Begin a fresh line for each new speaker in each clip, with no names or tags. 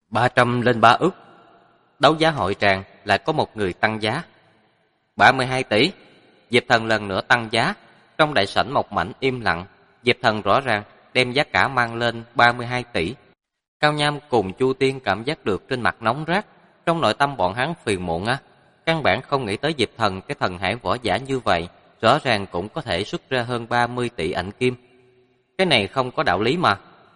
300 lên 3 ức. Đấu giá hội tràng lại có một người tăng giá. 32 tỷ. Diệp Thần lần nữa tăng giá. Trong đại sảnh một mảnh im lặng. Diệp Thần rõ ràng đem giá cả mang lên 32 tỷ. Cao Nham cùng Chu Tiên cảm giác được trên mặt nóng rát. Trong nội tâm bọn hắn phiền muộn á. Căn bản không nghĩ tới Diệp Thần cái thần hải võ giả như vậy, rõ ràng cũng có thể xuất ra hơn 30 tỷ ảnh kim. Cái này không có đạo lý mà.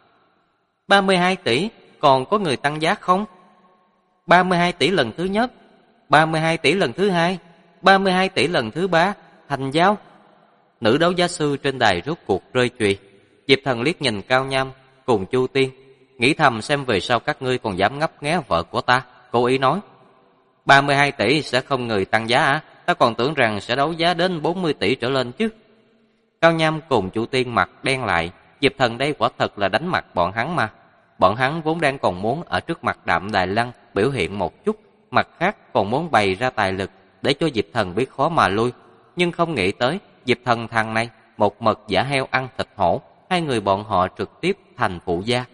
32 tỷ, còn có người tăng giá không? 32 tỷ lần thứ nhất, 32 tỷ lần thứ hai, 32 tỷ lần thứ ba, thành giao. Nữ đấu giá sư trên đài rốt cuộc rơi chùy. Diệp Thần liếc nhìn Cao Nham cùng Chu Tiên, nghĩ thầm xem về sau các ngươi còn dám ngấp nghé vợ của ta. Cố ý nói 32 tỷ sẽ không người tăng giá à? Ta còn tưởng rằng sẽ đấu giá đến 40 tỷ trở lên chứ. Cao Nham cùng Chu Tiên mặt đen lại. Diệp Thần đây quả thật là đánh mặt bọn hắn mà. Bọn hắn vốn đang còn muốn ở trước mặt Đạm Đài Lăng biểu hiện một chút, mặt khác còn muốn bày ra tài lực để cho Diệp Thần biết khó mà lui. Nhưng không nghĩ tới Diệp Thần thằng này một mực giả heo ăn thịt hổ, hai người bọn họ trực tiếp thành phụ gia.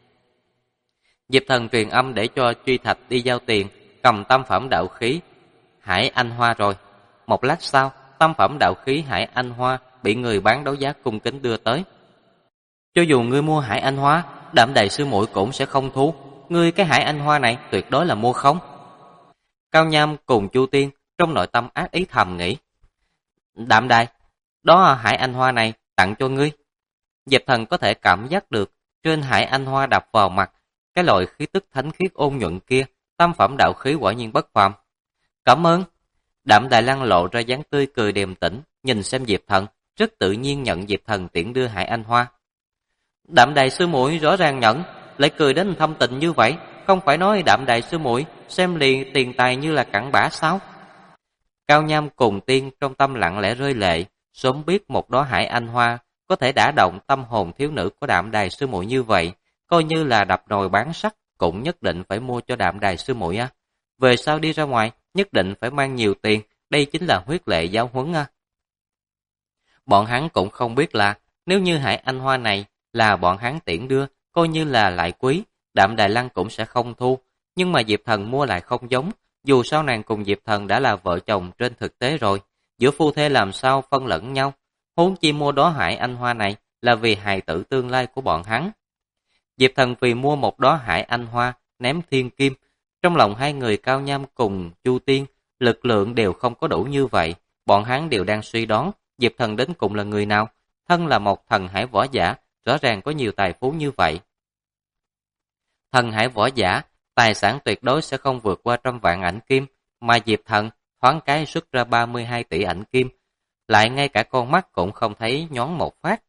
Diệp Thần truyền âm để cho Truy Thạch đi giao tiền, cầm tam phẩm đạo khí Hải Anh Hoa rồi. Một lát sau, tam phẩm đạo khí Hải Anh Hoa bị người bán đấu giá cung kính đưa tới. Cho dù ngươi mua Hải Anh Hoa, Đạm Đài sư muội cũng sẽ không thu. Ngươi cái Hải Anh Hoa này tuyệt đối là mua không. Cao Nham cùng Chu Tiên trong nội tâm ác ý thầm nghĩ. Đạm Đài, đó Hải Anh Hoa này tặng cho ngươi. Diệp Thần có thể cảm giác được trên Hải Anh Hoa đập vào mặt cái loại khí tức thánh khiết ôn nhuận kia, tam phẩm đạo khí quả nhiên bất phàm. Cảm ơn. Đạm Đài Lăng lộ ra dáng tươi cười điềm tĩnh, nhìn xem Diệp Thần, rất tự nhiên nhận Diệp Thần tiễn đưa Hải Anh Hoa. Đạm Đài sư muội rõ ràng nhận, lại cười đến thâm tình như vậy, không phải nói Đạm Đài sư muội xem liền tiền tài như là cặn bã sao? Cao Nham cùng Tiên trong tâm lặng lẽ rơi lệ, sớm biết một đóa Hải Anh Hoa có thể đả động tâm hồn thiếu nữ của Đạm Đài sư muội như vậy, coi như là đập nồi bán sắt cũng nhất định phải mua cho Đạm Đài sư muội á. Về sau đi ra ngoài nhất định phải mang nhiều tiền, đây chính là huyết lệ giáo huấn á. Bọn hắn cũng không biết là nếu như Hải Anh Hoa này là bọn hắn tiễn đưa, coi như là lại quý, Đạm Đài Lăng cũng sẽ không thu. Nhưng mà Diệp Thần mua lại không giống, dù sao nàng cùng Diệp Thần đã là vợ chồng trên thực tế rồi, giữa phu thê làm sao phân lẫn nhau. Huống chi mua đóa Hải Anh Hoa này là vì hài tử tương lai của bọn hắn. Diệp Thần vì mua một đóa Hải Anh Hoa ném thiên kim, trong lòng hai người Cao Nham cùng Chu Tiên, lực lượng đều không có đủ như vậy, bọn hắn đều đang suy đoán Diệp Thần đến cùng là người nào, thân là một thần hải võ giả, rõ ràng có nhiều tài phú như vậy. Thần hải võ giả, tài sản tuyệt đối sẽ không vượt qua 100 vạn ảnh kim, mà Diệp Thần thoáng cái xuất ra 32 tỷ ảnh kim, lại ngay cả con mắt cũng không thấy nhón một phát.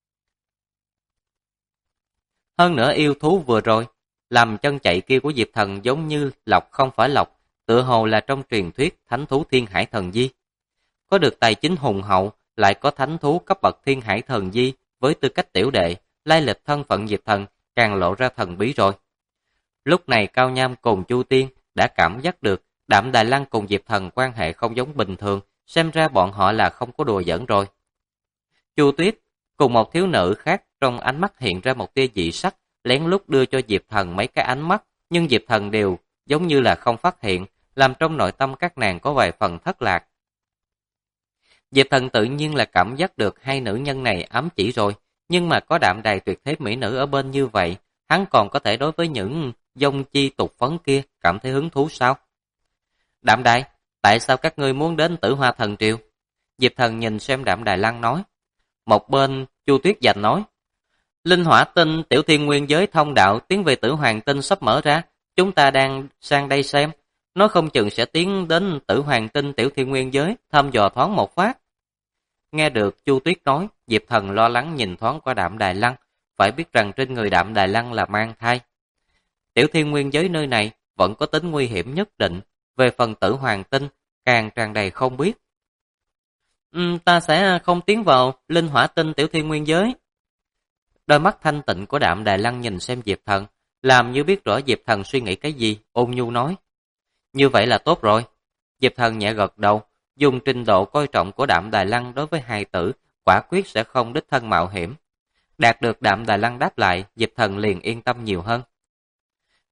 Hơn nữa yêu thú vừa rồi, làm chân chạy kia của Diệp Thần giống như lộc không phải lộc, tựa hồ là trong truyền thuyết thánh thú thiên hải thần di. Có được tài chính hùng hậu, lại có thánh thú cấp bậc thiên hải thần di với tư cách tiểu đệ, lai lịch thân phận Diệp Thần càng lộ ra thần bí rồi. Lúc này Cao Nham cùng Chu Tiên đã cảm giác được Đạm Đài Lăng cùng Diệp Thần quan hệ không giống bình thường, xem ra bọn họ là không có đùa giỡn rồi. Chu Tuyết cùng một thiếu nữ khác trong ánh mắt hiện ra một tia dị sắc, lén lút đưa cho Diệp Thần mấy cái ánh mắt, nhưng Diệp Thần đều giống như là không phát hiện, làm trong nội tâm các nàng có vài phần thất lạc. Diệp Thần tự nhiên là cảm giác được hai nữ nhân này ám chỉ rồi, nhưng mà có Đạm Đài tuyệt thế mỹ nữ ở bên như vậy, hắn còn có thể đối với những dông chi tục phấn kia cảm thấy hứng thú sao? Đạm Đài, tại sao các ngươi muốn đến Tử Hoa Thần Triều? Diệp Thần nhìn xem Đạm Đài Lăng nói. Một bên Chu Tuyết giành nói, Linh Hỏa Tinh Tiểu Thiên Nguyên Giới thông đạo tiến về Tử Hoàng Tinh sắp mở ra, chúng ta đang sang đây xem, nói không chừng sẽ tiến đến Tử Hoàng Tinh Tiểu Thiên Nguyên Giới thăm dò thoáng một phát. Nghe được Chu Tuyết nói, Diệp Thần lo lắng nhìn thoáng qua Đạm Đài Lăng, phải biết rằng trên người Đạm Đài Lăng là mang thai. Tiểu Thiên Nguyên Giới nơi này vẫn có tính nguy hiểm nhất định, về phần Tử Hoàng Tinh càng tràn đầy không biết. Ta sẽ không tiến vào Linh Hỏa Tinh Tiểu Thiên Nguyên Giới. Đôi mắt thanh tịnh của Đạm Đài Lăng nhìn xem Diệp Thần, làm như biết rõ Diệp Thần suy nghĩ cái gì, ôn nhu nói. Như vậy là tốt rồi. Diệp Thần nhẹ gật đầu, dùng trình độ coi trọng của Đạm Đài Lăng đối với hài tử, quả quyết sẽ không đích thân mạo hiểm. Đạt được Đạm Đài Lăng đáp lại, Diệp Thần liền yên tâm nhiều hơn.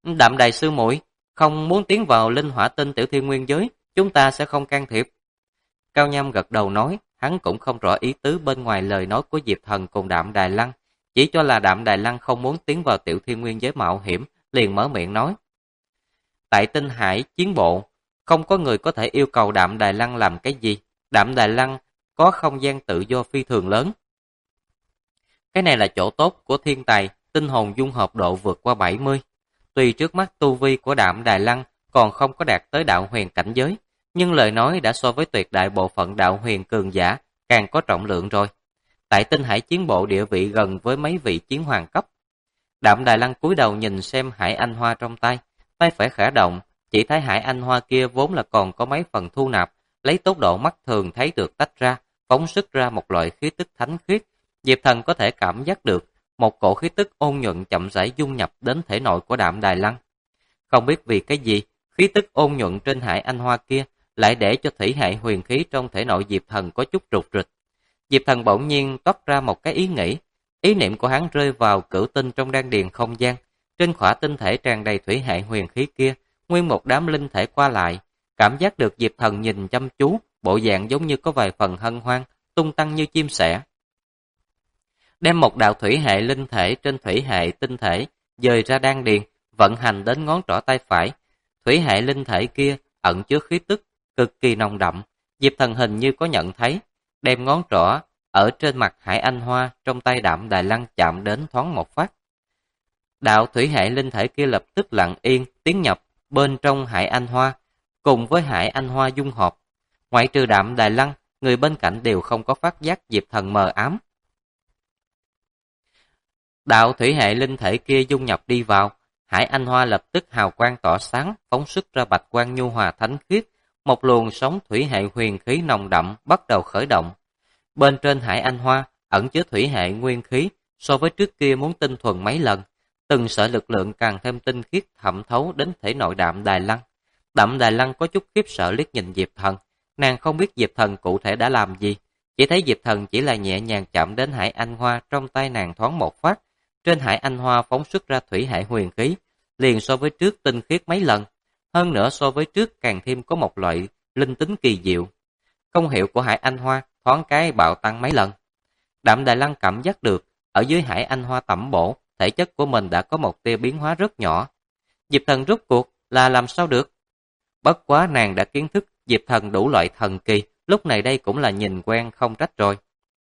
Đạm Đài sư muội không muốn tiến vào linh hỏa tinh tiểu thiên nguyên giới, chúng ta sẽ không can thiệp. Cao Nham gật đầu nói, hắn cũng không rõ ý tứ bên ngoài lời nói của Diệp Thần cùng Đạm Đài Lăng, chỉ cho là Đạm Đài Lăng không muốn tiến vào tiểu thiên nguyên giới mạo hiểm, liền mở miệng nói. Tại Tinh Hải chiến bộ, không có người có thể yêu cầu Đạm Đài Lăng làm cái gì. Đạm Đài Lăng có không gian tự do phi thường lớn. Cái này là chỗ tốt của thiên tài, tinh hồn dung hợp độ vượt qua 70. Tuy trước mắt tu vi của Đạm Đài Lăng còn không có đạt tới đạo huyền cảnh giới, nhưng lời nói đã so với tuyệt đại bộ phận đạo huyền cường giả càng có trọng lượng rồi. Tại Tinh Hải chiến bộ địa vị gần với mấy vị chiến hoàng cấp. Đạm Đài Lăng cúi đầu nhìn xem Hải Anh Hoa trong tay, tay phải khẽ động, chỉ thấy Hải Anh Hoa kia vốn là còn có mấy phần thu nạp, lấy tốc độ mắt thường thấy được tách ra, phóng xuất ra một loại khí tức thánh khiết. Diệp Thần có thể cảm giác được một cổ khí tức ôn nhuận chậm rãi dung nhập đến thể nội của Đạm Đài Lăng. Không biết vì cái gì, khí tức ôn nhuận trên Hải Anh Hoa kia lại để cho thủy hệ huyền khí trong thể nội Diệp Thần có chút rụt rịch. Diệp Thần bỗng nhiên toát ra một cái ý nghĩ, ý niệm của hắn rơi vào cửu tinh trong đan điền không gian, trên khỏa tinh thể tràn đầy thủy hệ huyền khí kia, nguyên một đám linh thể qua lại, cảm giác được Diệp Thần nhìn chăm chú, bộ dạng giống như có vài phần hân hoan, tung tăng như chim sẻ. Đem một đạo thủy hệ linh thể trên thủy hệ tinh thể dời ra đan điền, vận hành đến ngón trỏ tay phải. Thủy hệ linh thể kia ẩn chứa khí tức cực kỳ nồng đậm, Diệp Thần hình như có nhận thấy, đem ngón trỏ ở trên mặt Hải Anh Hoa trong tay Đạm Đài Lăng chạm đến thoáng một phát. Đạo thủy hệ linh thể kia lập tức lặng yên tiến nhập bên trong Hải Anh Hoa, cùng với Hải Anh Hoa dung hợp. Ngoại trừ Đạm Đài Lăng, người bên cạnh đều không có phát giác Diệp Thần mờ ám. Đạo thủy hệ linh thể kia dung nhập đi vào, Hải Anh Hoa lập tức hào quang tỏa sáng, phóng xuất ra bạch quang nhu hòa thánh khiết, một luồng sóng thủy hệ huyền khí nồng đậm bắt đầu khởi động. Bên trên Hải Anh Hoa ẩn chứa thủy hệ nguyên khí, so với trước kia muốn tinh thuần mấy lần, từng sợi lực lượng càng thêm tinh khiết thẩm thấu đến thể nội Đạm Đài Lăng. Đạm Đài Lăng có chút khiếp sợ liếc nhìn Diệp Thần, nàng không biết Diệp Thần cụ thể đã làm gì, chỉ thấy Diệp Thần chỉ là nhẹ nhàng chạm đến Hải Anh Hoa trong tay nàng thoáng một phát, trên Hải Anh Hoa phóng xuất ra thủy hệ huyền khí, liền so với trước tinh khiết mấy lần, hơn nữa so với trước càng thêm có một loại linh tính kỳ diệu. Công hiệu của Hải Anh Hoa thoáng cái bạo tăng mấy lần. Đạm Đài Lăng cảm giác được, ở dưới Hải Anh Hoa tẩm bổ, thể chất của mình đã có một tia biến hóa rất nhỏ. Diệp Thần rốt cuộc là làm sao được? Bất quá nàng đã kiến thức Diệp Thần đủ loại thần kỳ, lúc này đây cũng là nhìn quen không trách rồi.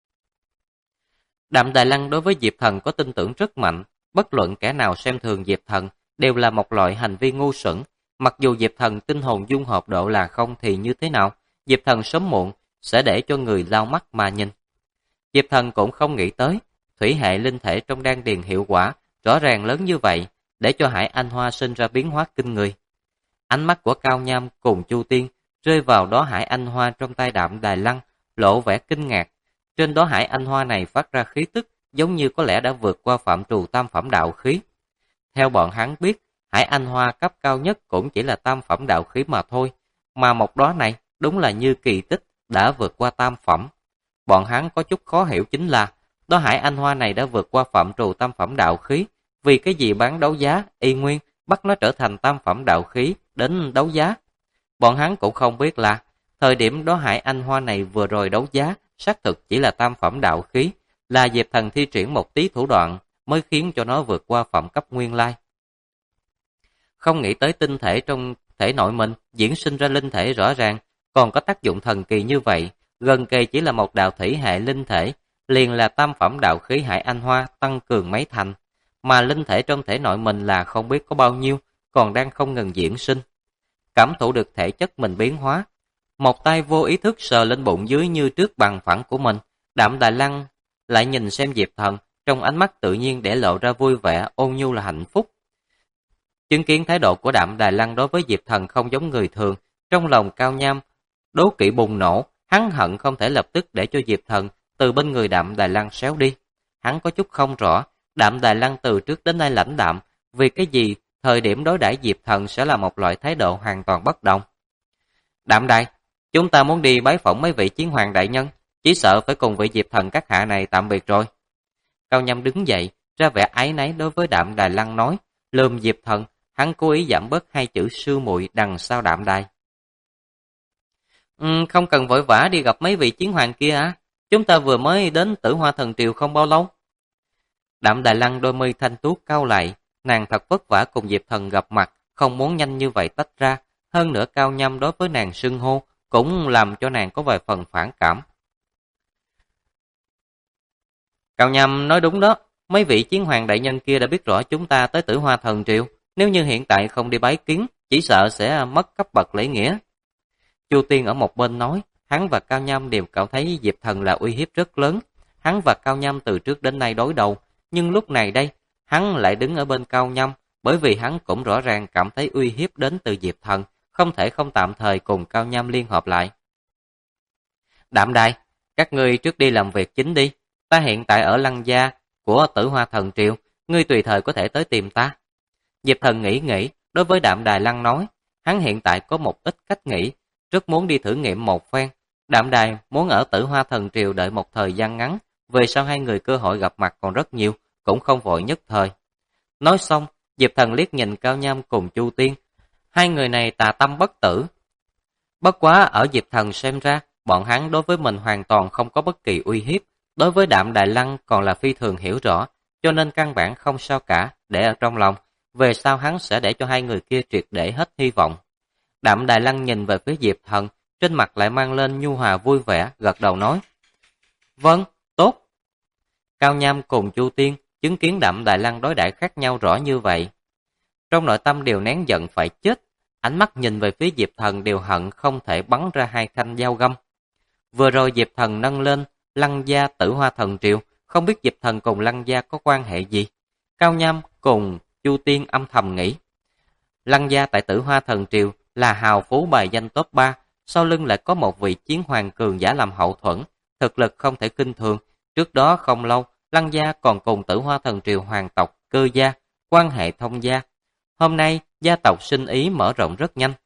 Đạm Đài Lăng đối với Diệp Thần có tin tưởng rất mạnh, bất luận kẻ nào xem thường Diệp Thần đều là một loại hành vi ngu xuẩn. Mặc dù Diệp Thần tinh hồn dung hợp độ là không thì như thế nào, Diệp Thần sớm muộn sẽ để cho người lau mắt mà nhìn. Diệp Thần cũng không nghĩ tới, thủy hệ linh thể trong đan điền hiệu quả rõ ràng lớn như vậy, để cho Hải Anh Hoa sinh ra biến hóa kinh người. Ánh mắt của Cao Nham cùng Chu Tiên rơi vào đó Hải Anh Hoa trong tay Đạm Đài Lăng, lộ vẻ kinh ngạc. Trên đó Hải Anh Hoa này phát ra khí tức giống như có lẽ đã vượt qua phạm trù tam phẩm đạo khí. Theo bọn hắn biết, Hải Anh Hoa cấp cao nhất cũng chỉ là tam phẩm đạo khí mà thôi, mà một đóa này đúng là như kỳ tích đã vượt qua tam phẩm. Bọn hắn có chút khó hiểu chính là, đóa Hải Anh Hoa này đã vượt qua phạm trù tam phẩm đạo khí, vì cái gì bán đấu giá, y nguyên, bắt nó trở thành tam phẩm đạo khí đến đấu giá. Bọn hắn cũng không biết là, thời điểm đóa Hải Anh Hoa này vừa rồi đấu giá, xác thực chỉ là tam phẩm đạo khí, là Diệp Thần thi triển một tí thủ đoạn mới khiến cho nó vượt qua phẩm cấp nguyên lai. Không nghĩ tới tinh thể trong thể nội mình diễn sinh ra linh thể rõ ràng, còn có tác dụng thần kỳ như vậy, gần kề chỉ là một đạo thủy hệ linh thể, liền là tam phẩm đạo khí Hải Anh Hoa tăng cường mấy thành, mà linh thể trong thể nội mình là không biết có bao nhiêu, còn đang không ngừng diễn sinh. Cảm thụ được thể chất mình biến hóa, một tay vô ý thức sờ lên bụng dưới như trước bằng phẳng của mình, Đạm Đài Lăng lại nhìn xem Diệp Thần, trong ánh mắt tự nhiên để lộ ra vui vẻ, ôn nhu là hạnh phúc. Chứng kiến thái độ của Đạm Đài Lăng đối với Diệp Thần không giống người thường, trong lòng Cao Nham đố kỵ bùng nổ, hắn hận không thể lập tức để cho Diệp Thần từ bên người Đạm Đài Lăng xéo đi. Hắn có chút không rõ, Đạm Đài Lăng từ trước đến nay lãnh đạm, vì cái gì thời điểm đối đãi Diệp Thần sẽ là một loại thái độ hoàn toàn bất đồng. Đạm Đài, chúng ta muốn đi bái phỏng mấy vị chiến hoàng đại nhân, chỉ sợ phải cùng vị Diệp Thần các hạ này tạm biệt rồi. Cao Nham đứng dậy, ra vẻ áy náy đối với Đạm Đài Lăng nói, lườm Diệp Thần, hắn cố ý giảm bớt hai chữ sư muội đằng sau Đạm Đài. Không cần vội vã đi gặp mấy vị chiến hoàng kia à? Chúng ta vừa mới đến Tử Hoa Thần Triều không bao lâu. Đạm Đài Lăng đôi mi thanh tú cau lại, nàng thật vất vả cùng Diệp Thần gặp mặt, không muốn nhanh như vậy tách ra, hơn nữa Cao Nhâm đối với nàng xưng hô, cũng làm cho nàng có vài phần phản cảm. Cao Nhâm nói đúng đó, mấy vị chiến hoàng đại nhân kia đã biết rõ chúng ta tới Tử Hoa Thần Triều, nếu như hiện tại không đi bái kiến, chỉ sợ sẽ mất cấp bậc lễ nghĩa. Chu Tiên ở một bên nói, hắn và Cao Nhâm đều cảm thấy Diệp Thần là uy hiếp rất lớn. Hắn và Cao Nhâm từ trước đến nay đối đầu, nhưng lúc này đây, hắn lại đứng ở bên Cao Nhâm, bởi vì hắn cũng rõ ràng cảm thấy uy hiếp đến từ Diệp Thần, không thể không tạm thời cùng Cao Nhâm liên hợp lại. Đạm Đài, các ngươi trước đi làm việc chính đi, ta hiện tại ở Lăng Gia của Tử Hoa Thần Triều, ngươi tùy thời có thể tới tìm ta. Diệp Thần nghĩ, đối với Đạm Đài Lăng nói, hắn hiện tại có một ít cách nghĩ, rất muốn đi thử nghiệm một phen. Đạm Đài muốn ở Tử Hoa Thần Triều đợi một thời gian ngắn, về sau hai người cơ hội gặp mặt còn rất nhiều, cũng không vội nhất thời. Nói xong, Diệp Thần liếc nhìn Cao Nhâm cùng Chu Tiên, hai người này tà tâm bất tử. Bất quá ở Diệp Thần xem ra, bọn hắn đối với mình hoàn toàn không có bất kỳ uy hiếp, đối với Đạm Đài Lăng còn là phi thường hiểu rõ, cho nên căn bản không sao cả, để ở trong lòng, về sau hắn sẽ để cho hai người kia triệt để hết hy vọng. Đạm Đài Lăng nhìn về phía Diệp Thần, trên mặt lại mang lên nhu hòa vui vẻ, gật đầu nói. Vâng, tốt. Cao Nham cùng Chu Tiên chứng kiến Đạm Đài Lăng đối đãi khác nhau rõ như vậy. Trong nội tâm đều nén giận phải chết, ánh mắt nhìn về phía Diệp Thần đều hận không thể bắn ra hai thanh dao găm. Vừa rồi Diệp Thần nâng lên Lăng Gia Tử Hoa Thần Triều, không biết Diệp Thần cùng Lăng Gia có quan hệ gì. Cao Nham cùng Chu Tiên âm thầm nghĩ. Lăng Gia tại Tử Hoa Thần Triều là hào phú bài danh top 3, sau lưng lại có một vị chiến hoàng cường giả làm hậu thuẫn, thực lực không thể khinh thường. Trước đó không lâu, Lăng Gia còn cùng Tử Hoa Thần Triều hoàng tộc Cơ Gia, quan hệ thông gia. Hôm nay, gia tộc sinh ý mở rộng rất nhanh.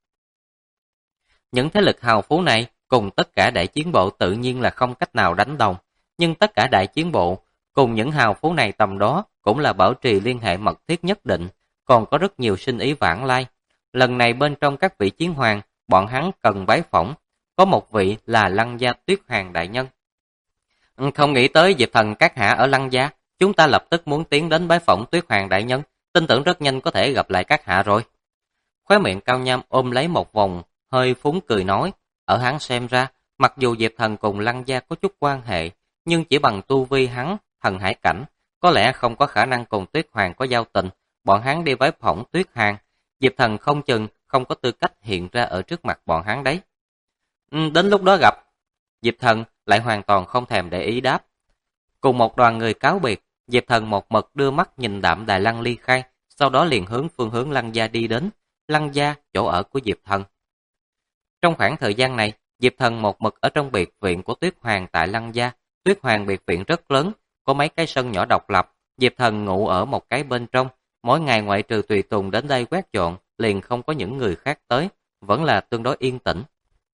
Những thế lực hào phú này cùng tất cả đại chiến bộ tự nhiên là không cách nào đánh đồng, nhưng tất cả đại chiến bộ cùng những hào phú này tầm đó cũng là bảo trì liên hệ mật thiết nhất định, còn có rất nhiều sinh ý vãng lai. Lần này bên trong các vị chiến hoàng, bọn hắn cần bái phỏng, có một vị là Lăng Gia Tuyết Hoàng đại nhân. Không nghĩ tới Diệp Thần các hạ ở Lăng Gia, chúng ta lập tức muốn tiến đến bái phỏng Tuyết Hoàng đại nhân, tin tưởng rất nhanh có thể gặp lại các hạ rồi. Khóe miệng Cao Nham ôm lấy một vòng, hơi phúng cười nói, ở hắn xem ra, mặc dù Diệp Thần cùng Lăng Gia có chút quan hệ, nhưng chỉ bằng tu vi hắn, thần hải cảnh, có lẽ không có khả năng cùng Tuyết Hoàng có giao tình, bọn hắn đi bái phỏng Tuyết Hoàng, Diệp Thần không chừng không có tư cách hiện ra ở trước mặt bọn hắn đấy. Đến lúc đó gặp, Diệp Thần lại hoàn toàn không thèm để ý đáp. Cùng một đoàn người cáo biệt, Diệp Thần một mực đưa mắt nhìn Đạm Đài Lăng ly khai, sau đó liền hướng phương hướng Lăng Gia đi đến, Lăng Gia, chỗ ở của Diệp Thần. Trong khoảng thời gian này, Diệp Thần một mực ở trong biệt viện của Tuyết Hoàng tại Lăng Gia. Tuyết Hoàng biệt viện rất lớn, có mấy cái sân nhỏ độc lập, Diệp Thần ngủ ở một cái bên trong, mỗi ngày ngoại trừ tùy tùng đến đây quét dọn, liền không có những người khác tới, vẫn là tương đối yên tĩnh.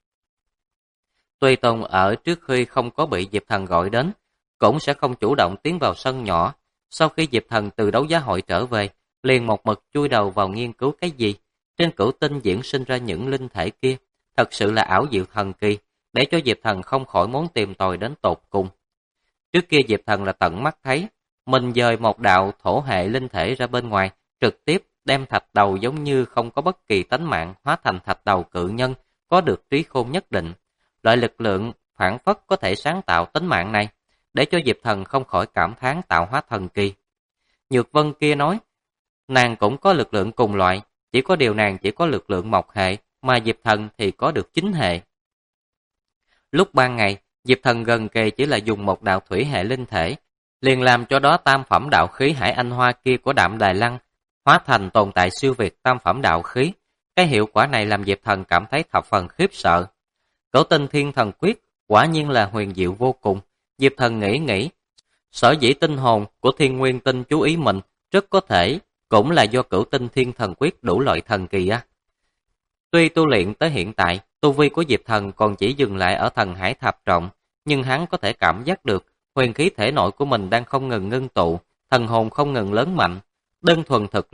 Tùy tùng ở trước khi không có bị Diệp Thần gọi đến, cũng sẽ không chủ động tiến vào sân nhỏ. Sau khi Diệp Thần từ đấu giá hội trở về, liền một mực chui đầu vào nghiên cứu cái gì. Trên cửu tinh diễn sinh ra những linh thể kia, thật sự là ảo diệu thần kỳ, để cho Diệp Thần không khỏi muốn tìm tòi đến tột cùng. Trước kia Diệp Thần là tận mắt thấy, mình dời một đạo thổ hệ linh thể ra bên ngoài, trực tiếp đem thạch đầu giống như không có bất kỳ tánh mạng hóa thành thạch đầu cự nhân, có được trí khôn nhất định. Loại lực lượng phản phất có thể sáng tạo tính mạng này, để cho Diệp Thần không khỏi cảm thán tạo hóa thần kỳ. Nhược Vân kia nói, nàng cũng có lực lượng cùng loại, chỉ có điều nàng chỉ có lực lượng mộc hệ, mà Diệp Thần thì có được chính hệ. Lúc ban ngày, Diệp Thần gần kề chỉ là dùng một đạo thủy hệ linh thể, liền làm cho đó tam phẩm đạo khí hải anh hoa kia của Đạm Đài Lăng hóa thành tồn tại siêu việt tam phẩm đạo khí. Cái hiệu quả này làm Diệp Thần cảm thấy thập phần khiếp sợ. Cửu tinh thiên thần quyết quả nhiên là huyền diệu vô cùng. Diệp Thần nghĩ, sở dĩ tinh hồn của Thiên Nguyên Tinh chú ý mình, rất có thể cũng là do cửu tinh thiên thần quyết đủ loại thần kỳ á. Tuy tu luyện tới hiện tại, tu vi của Diệp Thần còn chỉ dừng lại ở thần hải thập trọng, nhưng hắn có thể cảm giác được huyền khí thể nội của mình đang không ngừng ngưng tụ, thần hồn không ngừng lớn mạnh. Đơn thuần thực lực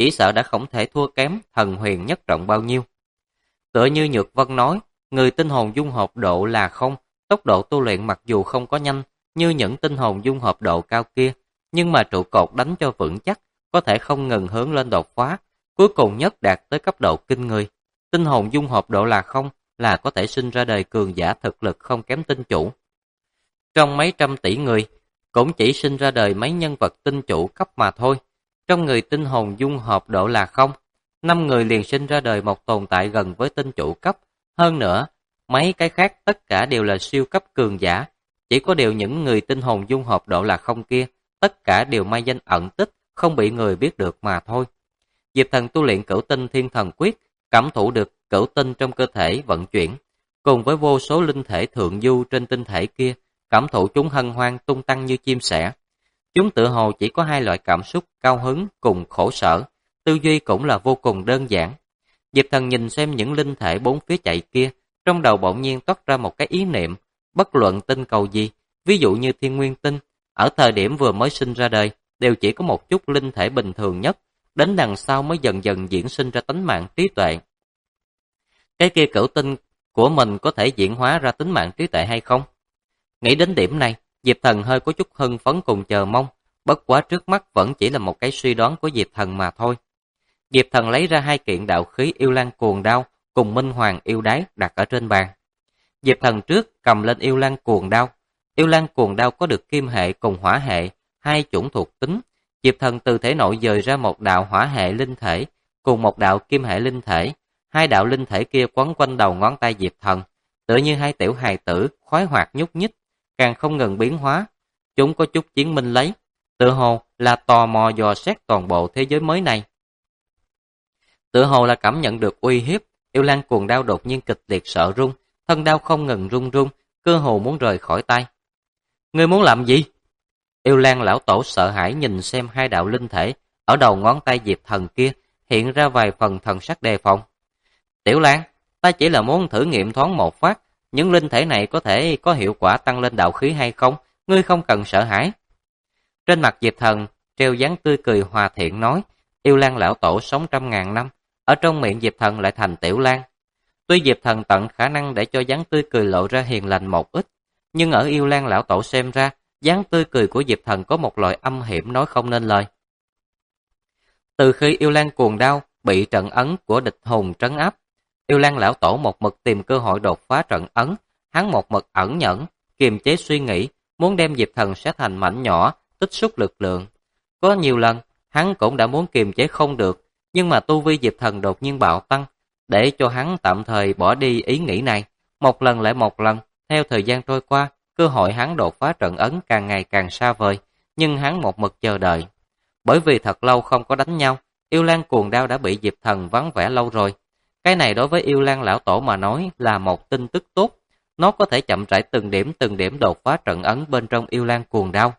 chỉ sợ đã không thể thua kém thần huyền nhất trọng bao nhiêu. Tựa như Nhược Vân nói, người tinh hồn dung hợp độ là không, tốc độ tu luyện mặc dù không có nhanh như những tinh hồn dung hợp độ cao kia, nhưng mà trụ cột đánh cho vững chắc, có thể không ngừng hướng lên đột phá, cuối cùng nhất đạt tới cấp độ kinh người. Tinh hồn dung hợp độ là không, là có thể sinh ra đời cường giả thực lực không kém tinh chủ. Trong mấy trăm tỷ người, cũng chỉ sinh ra đời mấy nhân vật tinh chủ cấp mà thôi. Trong người tinh hồn dung hợp độ là không, 5 người liền sinh ra đời một tồn tại gần với tinh chủ cấp. Hơn nữa, mấy cái khác tất cả đều là siêu cấp cường giả. Chỉ có điều những người tinh hồn dung hợp độ là không kia, tất cả đều mai danh ẩn tích, không bị người biết được mà thôi. Diệp Thần tu luyện Cửu Tinh Thiên Thần Quyết, cảm thụ được cửu tinh trong cơ thể vận chuyển, cùng với vô số linh thể thượng du trên tinh thể kia, cảm thụ chúng hân hoan tung tăng như chim sẻ. Chúng tự hồ chỉ có hai loại cảm xúc cao hứng cùng khổ sở, tư duy cũng là vô cùng đơn giản. Diệp Thần nhìn xem những linh thể bốn phía chạy kia, trong đầu bỗng nhiên toát ra một cái ý niệm, bất luận tinh cầu gì, ví dụ như Thiên Nguyên Tinh, ở thời điểm vừa mới sinh ra đời, đều chỉ có một chút linh thể bình thường nhất, đến đằng sau mới dần dần diễn sinh ra tánh mạng trí tuệ. Cái kia cửu tinh của mình có thể diễn hóa ra tính mạng trí tuệ hay không? Nghĩ đến điểm này, Diệp Thần hơi có chút hưng phấn cùng chờ mong, bất quá trước mắt vẫn chỉ là một cái suy đoán của Diệp Thần mà thôi. Diệp Thần lấy ra 2 kiện đạo khí yêu lan cuồng đao cùng minh hoàng yêu đái đặt ở trên bàn. Diệp Thần trước cầm lên yêu lan cuồng đao. Yêu lan cuồng đao có được kim hệ cùng hỏa hệ, 2 chủng thuộc tính. Diệp Thần từ thể nội dời ra một đạo hỏa hệ linh thể cùng một đạo kim hệ linh thể. 2 đạo linh thể kia quấn quanh đầu ngón tay Diệp Thần, tựa như 2 tiểu hài tử khoái hoạt nhúc nhích, càng không ngừng biến hóa. Chúng có chút chiến minh lấy, tựa hồ là tò mò dò xét toàn bộ thế giới mới này. Tựa hồ là cảm nhận được uy hiếp, yêu lan cuồng đao đột nhiên kịch liệt sợ run, thân đao không ngừng run run, cơ hồ muốn rời khỏi tay. Ngươi muốn làm gì? Yêu lan lão tổ sợ hãi nhìn xem 2 đạo linh thể ở đầu ngón tay Diệp Thần kia, hiện ra vài phần thần sắc đề phòng. Tiểu Lan, ta chỉ là muốn thử nghiệm thoáng một phát, những linh thể này có thể có hiệu quả tăng lên đạo khí hay không, ngươi không cần sợ hãi. Trên mặt Diệp Thần treo dáng tươi cười hòa thiện nói, yêu lan lão tổ sống 100.000 năm, ở trong miệng Diệp Thần lại thành Tiểu Lan. Tuy Diệp Thần tận khả năng để cho dáng tươi cười lộ ra hiền lành một ít, nhưng ở yêu lan lão tổ xem ra, dáng tươi cười của Diệp Thần có một loại âm hiểm nói không nên lời. Từ khi yêu lan cuồng đao bị trận ấn của địch hùng trấn áp, yêu lan lão tổ một mực tìm cơ hội đột phá trận ấn, hắn một mực ẩn nhẫn, kiềm chế suy nghĩ, muốn đem Diệp Thần xé thành mảnh nhỏ, tích xúc lực lượng. Có nhiều lần, hắn cũng đã muốn kiềm chế không được, nhưng mà tu vi Diệp Thần đột nhiên bạo tăng, để cho hắn tạm thời bỏ đi ý nghĩ này. Một lần lại một lần, theo thời gian trôi qua, cơ hội hắn đột phá trận ấn càng ngày càng xa vời, nhưng hắn một mực chờ đợi. Bởi vì thật lâu không có đánh nhau, yêu lan cuồng đao đã bị Diệp Thần vắng vẻ lâu rồi. Cái này đối với yêu lan lão tổ mà nói là một tin tức tốt, nó có thể chậm rãi từng điểm đột phá trận ấn bên trong yêu lan cuồng đao.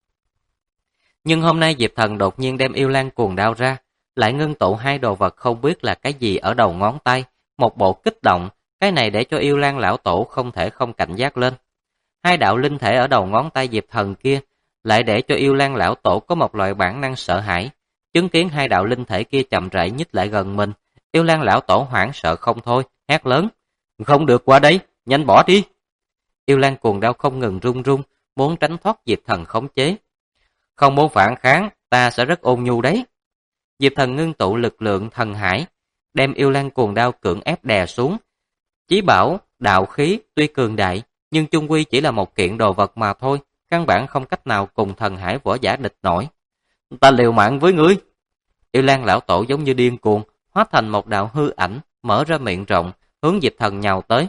Nhưng hôm nay Diệp Thần đột nhiên đem yêu lan cuồng đao ra, lại ngưng tụ 2 đồ vật không biết là cái gì ở đầu ngón tay, một bộ kích động, cái này để cho yêu lan lão tổ không thể không cảnh giác lên. 2 đạo linh thể ở đầu ngón tay Diệp Thần kia, lại để cho yêu lan lão tổ có một loại bản năng sợ hãi. Chứng kiến 2 đạo linh thể kia chậm rãi nhích lại gần mình, yêu lan lão tổ hoảng sợ không thôi, hét lớn. Không được qua đây, nhanh bỏ đi. Yêu lan cuồng đao không ngừng run run, muốn tránh thoát Diệp Thần khống chế. Không muốn phản kháng, ta sẽ rất ôn nhu đấy. Diệp Thần ngưng tụ lực lượng thần hải, đem yêu lan cuồng đao cưỡng ép đè xuống. Chí bảo, đạo khí tuy cường đại, nhưng chung quy chỉ là một kiện đồ vật mà thôi, căn bản không cách nào cùng thần hải võ giả địch nổi. Ta liều mạng với ngươi. Yêu lan lão tổ giống như điên cuồng, hóa thành một đạo hư ảnh, mở ra miệng rộng, hướng Diệp Thần nhào tới.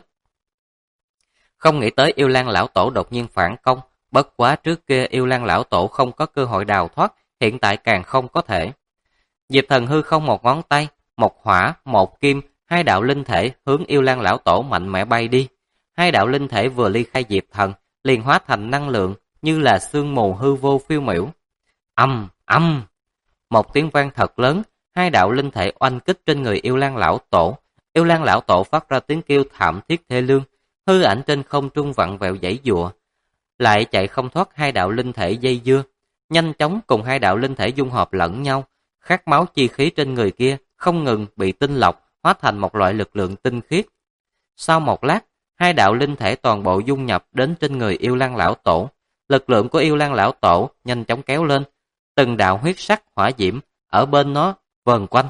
Không nghĩ tới yêu lan lão tổ đột nhiên phản công, bất quá trước kia yêu lan lão tổ không có cơ hội đào thoát, hiện tại càng không có thể. Diệp Thần hư không một ngón tay, một hỏa, một kim, 2 đạo linh thể hướng yêu lan lão tổ mạnh mẽ bay đi. 2 đạo linh thể vừa ly khai Diệp Thần, liền hóa thành năng lượng, như là sương mù hư vô phiêu miểu. Âm, âm! Một tiếng vang thật lớn, 2 đạo linh thể oanh kích trên người yêu lan lão tổ. Yêu lan lão tổ phát ra tiếng kêu thảm thiết thê lương, hư ảnh trên không trung vặn vẹo giãy giụa, lại chạy không thoát 2 đạo linh thể dây dưa, nhanh chóng cùng 2 đạo linh thể dung hợp lẫn nhau, khát máu chi khí trên người kia không ngừng bị tinh lọc, hóa thành một loại lực lượng tinh khiết. Sau một lát, hai đạo linh thể toàn bộ dung nhập đến trên người Yêu Lang lão tổ. Lực lượng của Yêu Lang lão tổ nhanh chóng kéo lên, từng đạo huyết sắc hỏa diễm ở bên nó vờn quanh.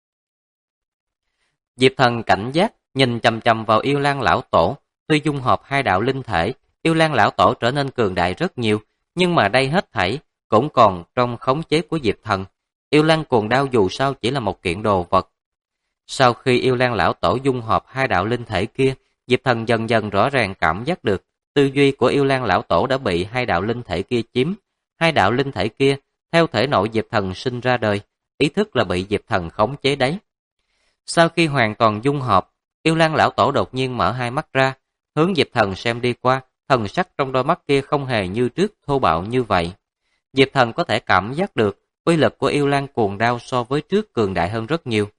Diệp Thần cảnh giác nhìn chằm chằm vào Yêu Lang lão tổ, tuy dung hợp hai đạo linh thể, Yêu Lang lão tổ trở nên cường đại rất nhiều, nhưng mà đây hết thảy cũng còn trong khống chế của Diệp Thần. Yêu Lang cuồng đao dù sao chỉ là một kiện đồ vật. Sau khi Yêu Lang lão tổ dung hợp hai đạo linh thể kia, Diệp Thần dần dần rõ ràng cảm giác được tư duy của Yêu Lang lão tổ đã bị hai đạo linh thể kia chiếm. Hai đạo linh thể kia theo thể nội Diệp Thần sinh ra đời, ý thức là bị Diệp Thần khống chế đấy. Sau khi hoàn toàn dung hợp, Yêu Lang lão tổ đột nhiên mở hai mắt ra, hướng Diệp Thần xem đi qua, thần sắc trong đôi mắt kia không hề như trước thô bạo như vậy. Diệp Thần có thể cảm giác được uy lực của Yêu Lang cuồng đao so với trước cường đại hơn rất nhiều.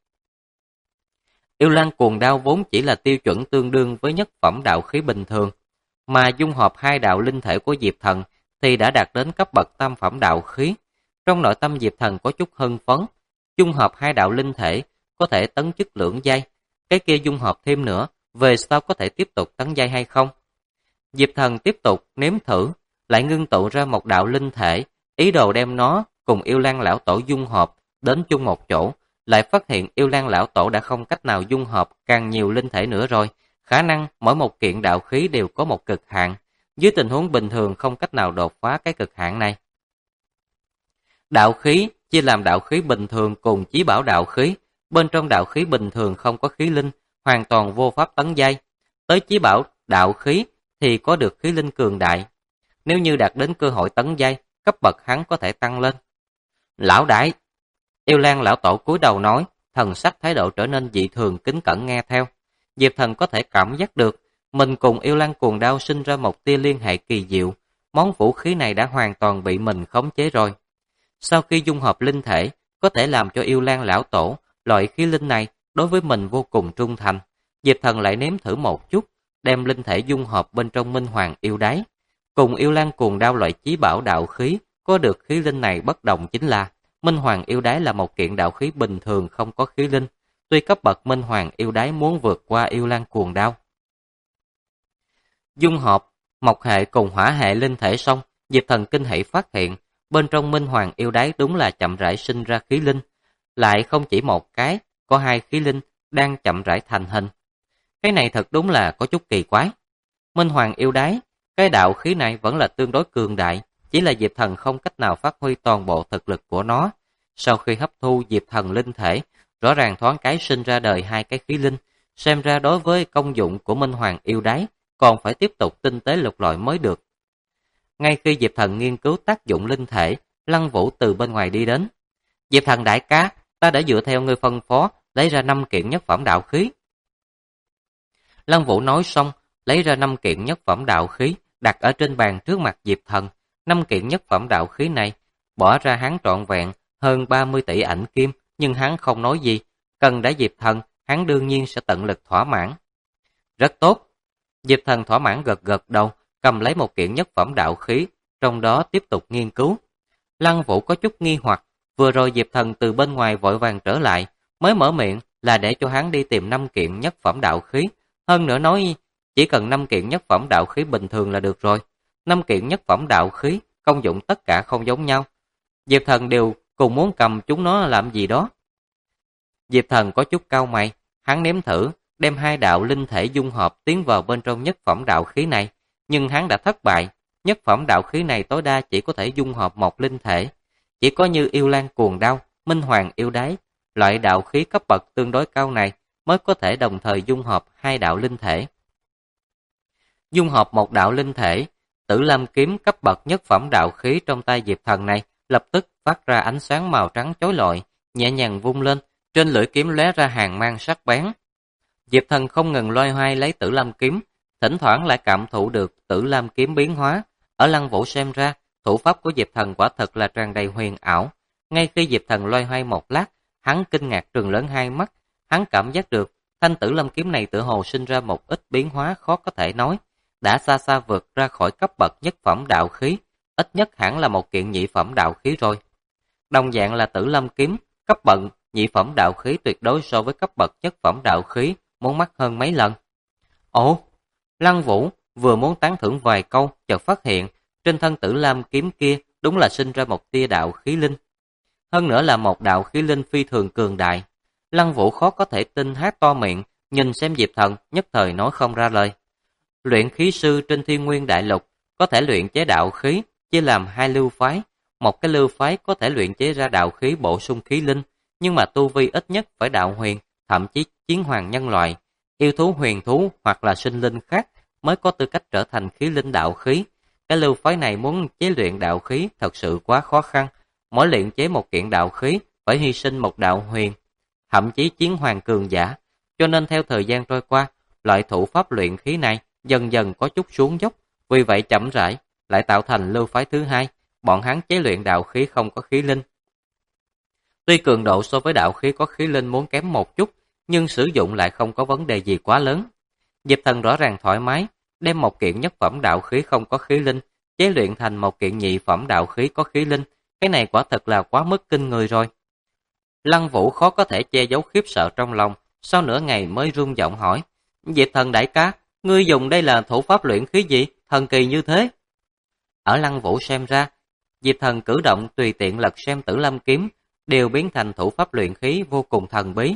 Yêu Lang cuồng đao vốn chỉ là tiêu chuẩn tương đương với nhất phẩm đạo khí bình thường, mà dung hợp hai đạo linh thể của Diệp Thần thì đã đạt đến cấp bậc tam phẩm đạo khí. Trong nội tâm Diệp Thần có chút hưng phấn, dung hợp hai đạo linh thể có thể tấn chức lưỡng giai, cái kia dung hợp thêm nữa, về sau có thể tiếp tục tấn giai hay không? Diệp Thần tiếp tục nếm thử, lại ngưng tụ ra một đạo linh thể, ý đồ đem nó cùng Yêu Lang lão tổ dung hợp đến chung một chỗ, lại phát hiện Yêu Lang lão tổ đã không cách nào dung hợp càng nhiều linh thể nữa rồi, khả năng mỗi một kiện đạo khí đều có một cực hạn, dưới tình huống bình thường không cách nào đột phá cái cực hạn này. Đạo khí chia làm đạo khí bình thường cùng chí bảo đạo khí, bên trong đạo khí bình thường không có khí linh, hoàn toàn vô pháp tấn giai, tới chí bảo đạo khí thì có được khí linh cường đại. Nếu như đạt đến cơ hội tấn giai, cấp bậc hắn có thể tăng lên. Lão đại! Yêu Lang lão tổ cúi đầu nói, thần sắc thái độ trở nên dị thường kính cẩn nghe theo. Diệp Thần có thể cảm giác được, mình cùng Yêu Lang cuồng đao sinh ra một tia liên hệ kỳ diệu, món vũ khí này đã hoàn toàn bị mình khống chế rồi. Sau khi dung hợp linh thể, có thể làm cho Yêu Lang lão tổ, loại khí linh này đối với mình vô cùng trung thành. Diệp Thần lại nếm thử một chút, đem linh thể dung hợp bên trong Minh Hoàng yêu đái. Cùng Yêu Lang cuồng đao loại chí bảo đạo khí, có được khí linh này bất đồng chính là Minh Hoàng yêu đái là một kiện đạo khí bình thường không có khí linh, tuy cấp bậc Minh Hoàng yêu đái muốn vượt qua Yêu Lang cuồng đao. Dung hợp mộc hệ cùng hỏa hệ linh thể xong, Diệp Thần kinh hỉ phát hiện, bên trong Minh Hoàng yêu đái đúng là chậm rãi sinh ra khí linh, lại không chỉ một cái, có hai khí linh đang chậm rãi thành hình. Cái này thật đúng là có chút kỳ quái. Minh Hoàng yêu đái, cái đạo khí này vẫn là tương đối cường đại, chỉ là Diệp Thần không cách nào phát huy toàn bộ thực lực của nó. Sau khi hấp thu Diệp Thần linh thể, rõ ràng thoáng cái sinh ra đời hai cái khí linh, xem ra đối với công dụng của Minh Hoàng yêu đái, còn phải tiếp tục tinh tế lục lọi mới được. Ngay khi Diệp Thần nghiên cứu tác dụng linh thể, Lăng Vũ từ bên ngoài đi đến. Diệp Thần đại ca, ta đã dựa theo ngươi phân phó, lấy ra 5 kiện nhất phẩm đạo khí. Lăng Vũ nói xong, lấy ra 5 kiện nhất phẩm đạo khí, đặt ở trên bàn trước mặt Diệp Thần. 5 kiện nhất phẩm đạo khí này, bỏ ra hắn trọn vẹn hơn 30 tỷ ảnh kim, nhưng hắn không nói gì. Cần đã Diệp Thần, hắn đương nhiên sẽ tận lực thỏa mãn. Rất tốt. Diệp Thần thỏa mãn gật gật đầu, cầm lấy một kiện nhất phẩm đạo khí, trong đó tiếp tục nghiên cứu. Lăng Vũ có chút nghi hoặc, vừa rồi Diệp Thần từ bên ngoài vội vàng trở lại, mới mở miệng là để cho hắn đi tìm 5 kiện nhất phẩm đạo khí, hơn nữa nói chỉ cần 5 kiện nhất phẩm đạo khí bình thường là được rồi. 5 kiện nhất phẩm đạo khí, công dụng tất cả không giống nhau. Diệp Thần đều cùng muốn cầm chúng nó làm gì đó. Diệp Thần có chút cau mày, hắn nếm thử, đem hai đạo linh thể dung hợp tiến vào bên trong nhất phẩm đạo khí này, nhưng hắn đã thất bại. Nhất phẩm đạo khí này tối đa chỉ có thể dung hợp một linh thể. Chỉ có như Yêu Lang cuồng đao, Minh Hoàng yêu đái, loại đạo khí cấp bậc tương đối cao này mới có thể đồng thời dung hợp hai đạo linh thể. Dung hợp một đạo linh thể, Tử Lam kiếm cấp bậc nhất phẩm đạo khí trong tay Diệp Thần này lập tức phát ra ánh sáng màu trắng chói lọi, nhẹ nhàng vung lên, trên lưỡi kiếm lóe ra hàn mang sắc bén. Diệp Thần không ngừng loay hoay lấy Tử Lam kiếm, thỉnh thoảng lại cảm thụ được Tử Lam kiếm biến hóa. Ở Lăng Vũ xem ra, thủ pháp của Diệp Thần quả thật là tràn đầy huyền ảo. Ngay khi Diệp Thần loay hoay một lát, hắn kinh ngạc trừng lớn hai mắt, hắn cảm giác được thanh Tử Lam kiếm này tựa hồ sinh ra một ít biến hóa khó có thể nói, đã xa xa vượt ra khỏi cấp bậc nhất phẩm đạo khí, ít nhất hẳn là một kiện nhị phẩm đạo khí rồi. Đồng dạng là Tử Lam kiếm, cấp bậc nhị phẩm đạo khí tuyệt đối so với cấp bậc nhất phẩm đạo khí muốn mắc hơn mấy lần. Ồ, Lăng Vũ vừa muốn tán thưởng vài câu, chợt phát hiện trên thân Tử Lam kiếm kia đúng là sinh ra một tia đạo khí linh. Hơn nữa là một đạo khí linh phi thường cường đại. Lăng Vũ khó có thể tin, há to miệng, nhìn xem Diệp Thần, nhất thời nói không ra lời. Luyện khí sư trên Thiên Nguyên Đại Lục có thể luyện chế đạo khí, chia làm hai lưu phái. Một cái lưu phái có thể luyện chế ra đạo khí bổ sung khí linh, nhưng mà tu vi ít nhất phải đạo huyền, thậm chí chiến hoàng nhân loại, yêu thú huyền thú hoặc là sinh linh khác mới có tư cách trở thành khí linh đạo khí. Cái lưu phái này muốn chế luyện đạo khí thật sự quá khó khăn. Mỗi luyện chế một kiện đạo khí phải hy sinh một đạo huyền, thậm chí chiến hoàng cường giả. Cho nên theo thời gian trôi qua, loại thủ pháp luyện khí này dần dần có chút xuống dốc. Vì vậy chậm rãi lại tạo thành lưu phái thứ hai, bọn hắn chế luyện đạo khí không có khí linh. Tuy cường độ so với đạo khí có khí linh muốn kém một chút, nhưng sử dụng lại không có vấn đề gì quá lớn. Diệp Thần rõ ràng thoải mái, đem một kiện nhất phẩm đạo khí không có khí linh, chế luyện thành một kiện nhị phẩm đạo khí có khí linh. Cái này quả thật là quá mức kinh người rồi. Lăng Vũ khó có thể che giấu khiếp sợ trong lòng, sau nửa ngày mới run giọng hỏi, Diệp Thần đại ca, ngươi dùng đây là thủ pháp luyện khí gì, thần kỳ như thế? Ở Lăng Vũ xem ra, Diệp Thần cử động tùy tiện lật xem Tử Lam kiếm, đều biến thành thủ pháp luyện khí vô cùng thần bí.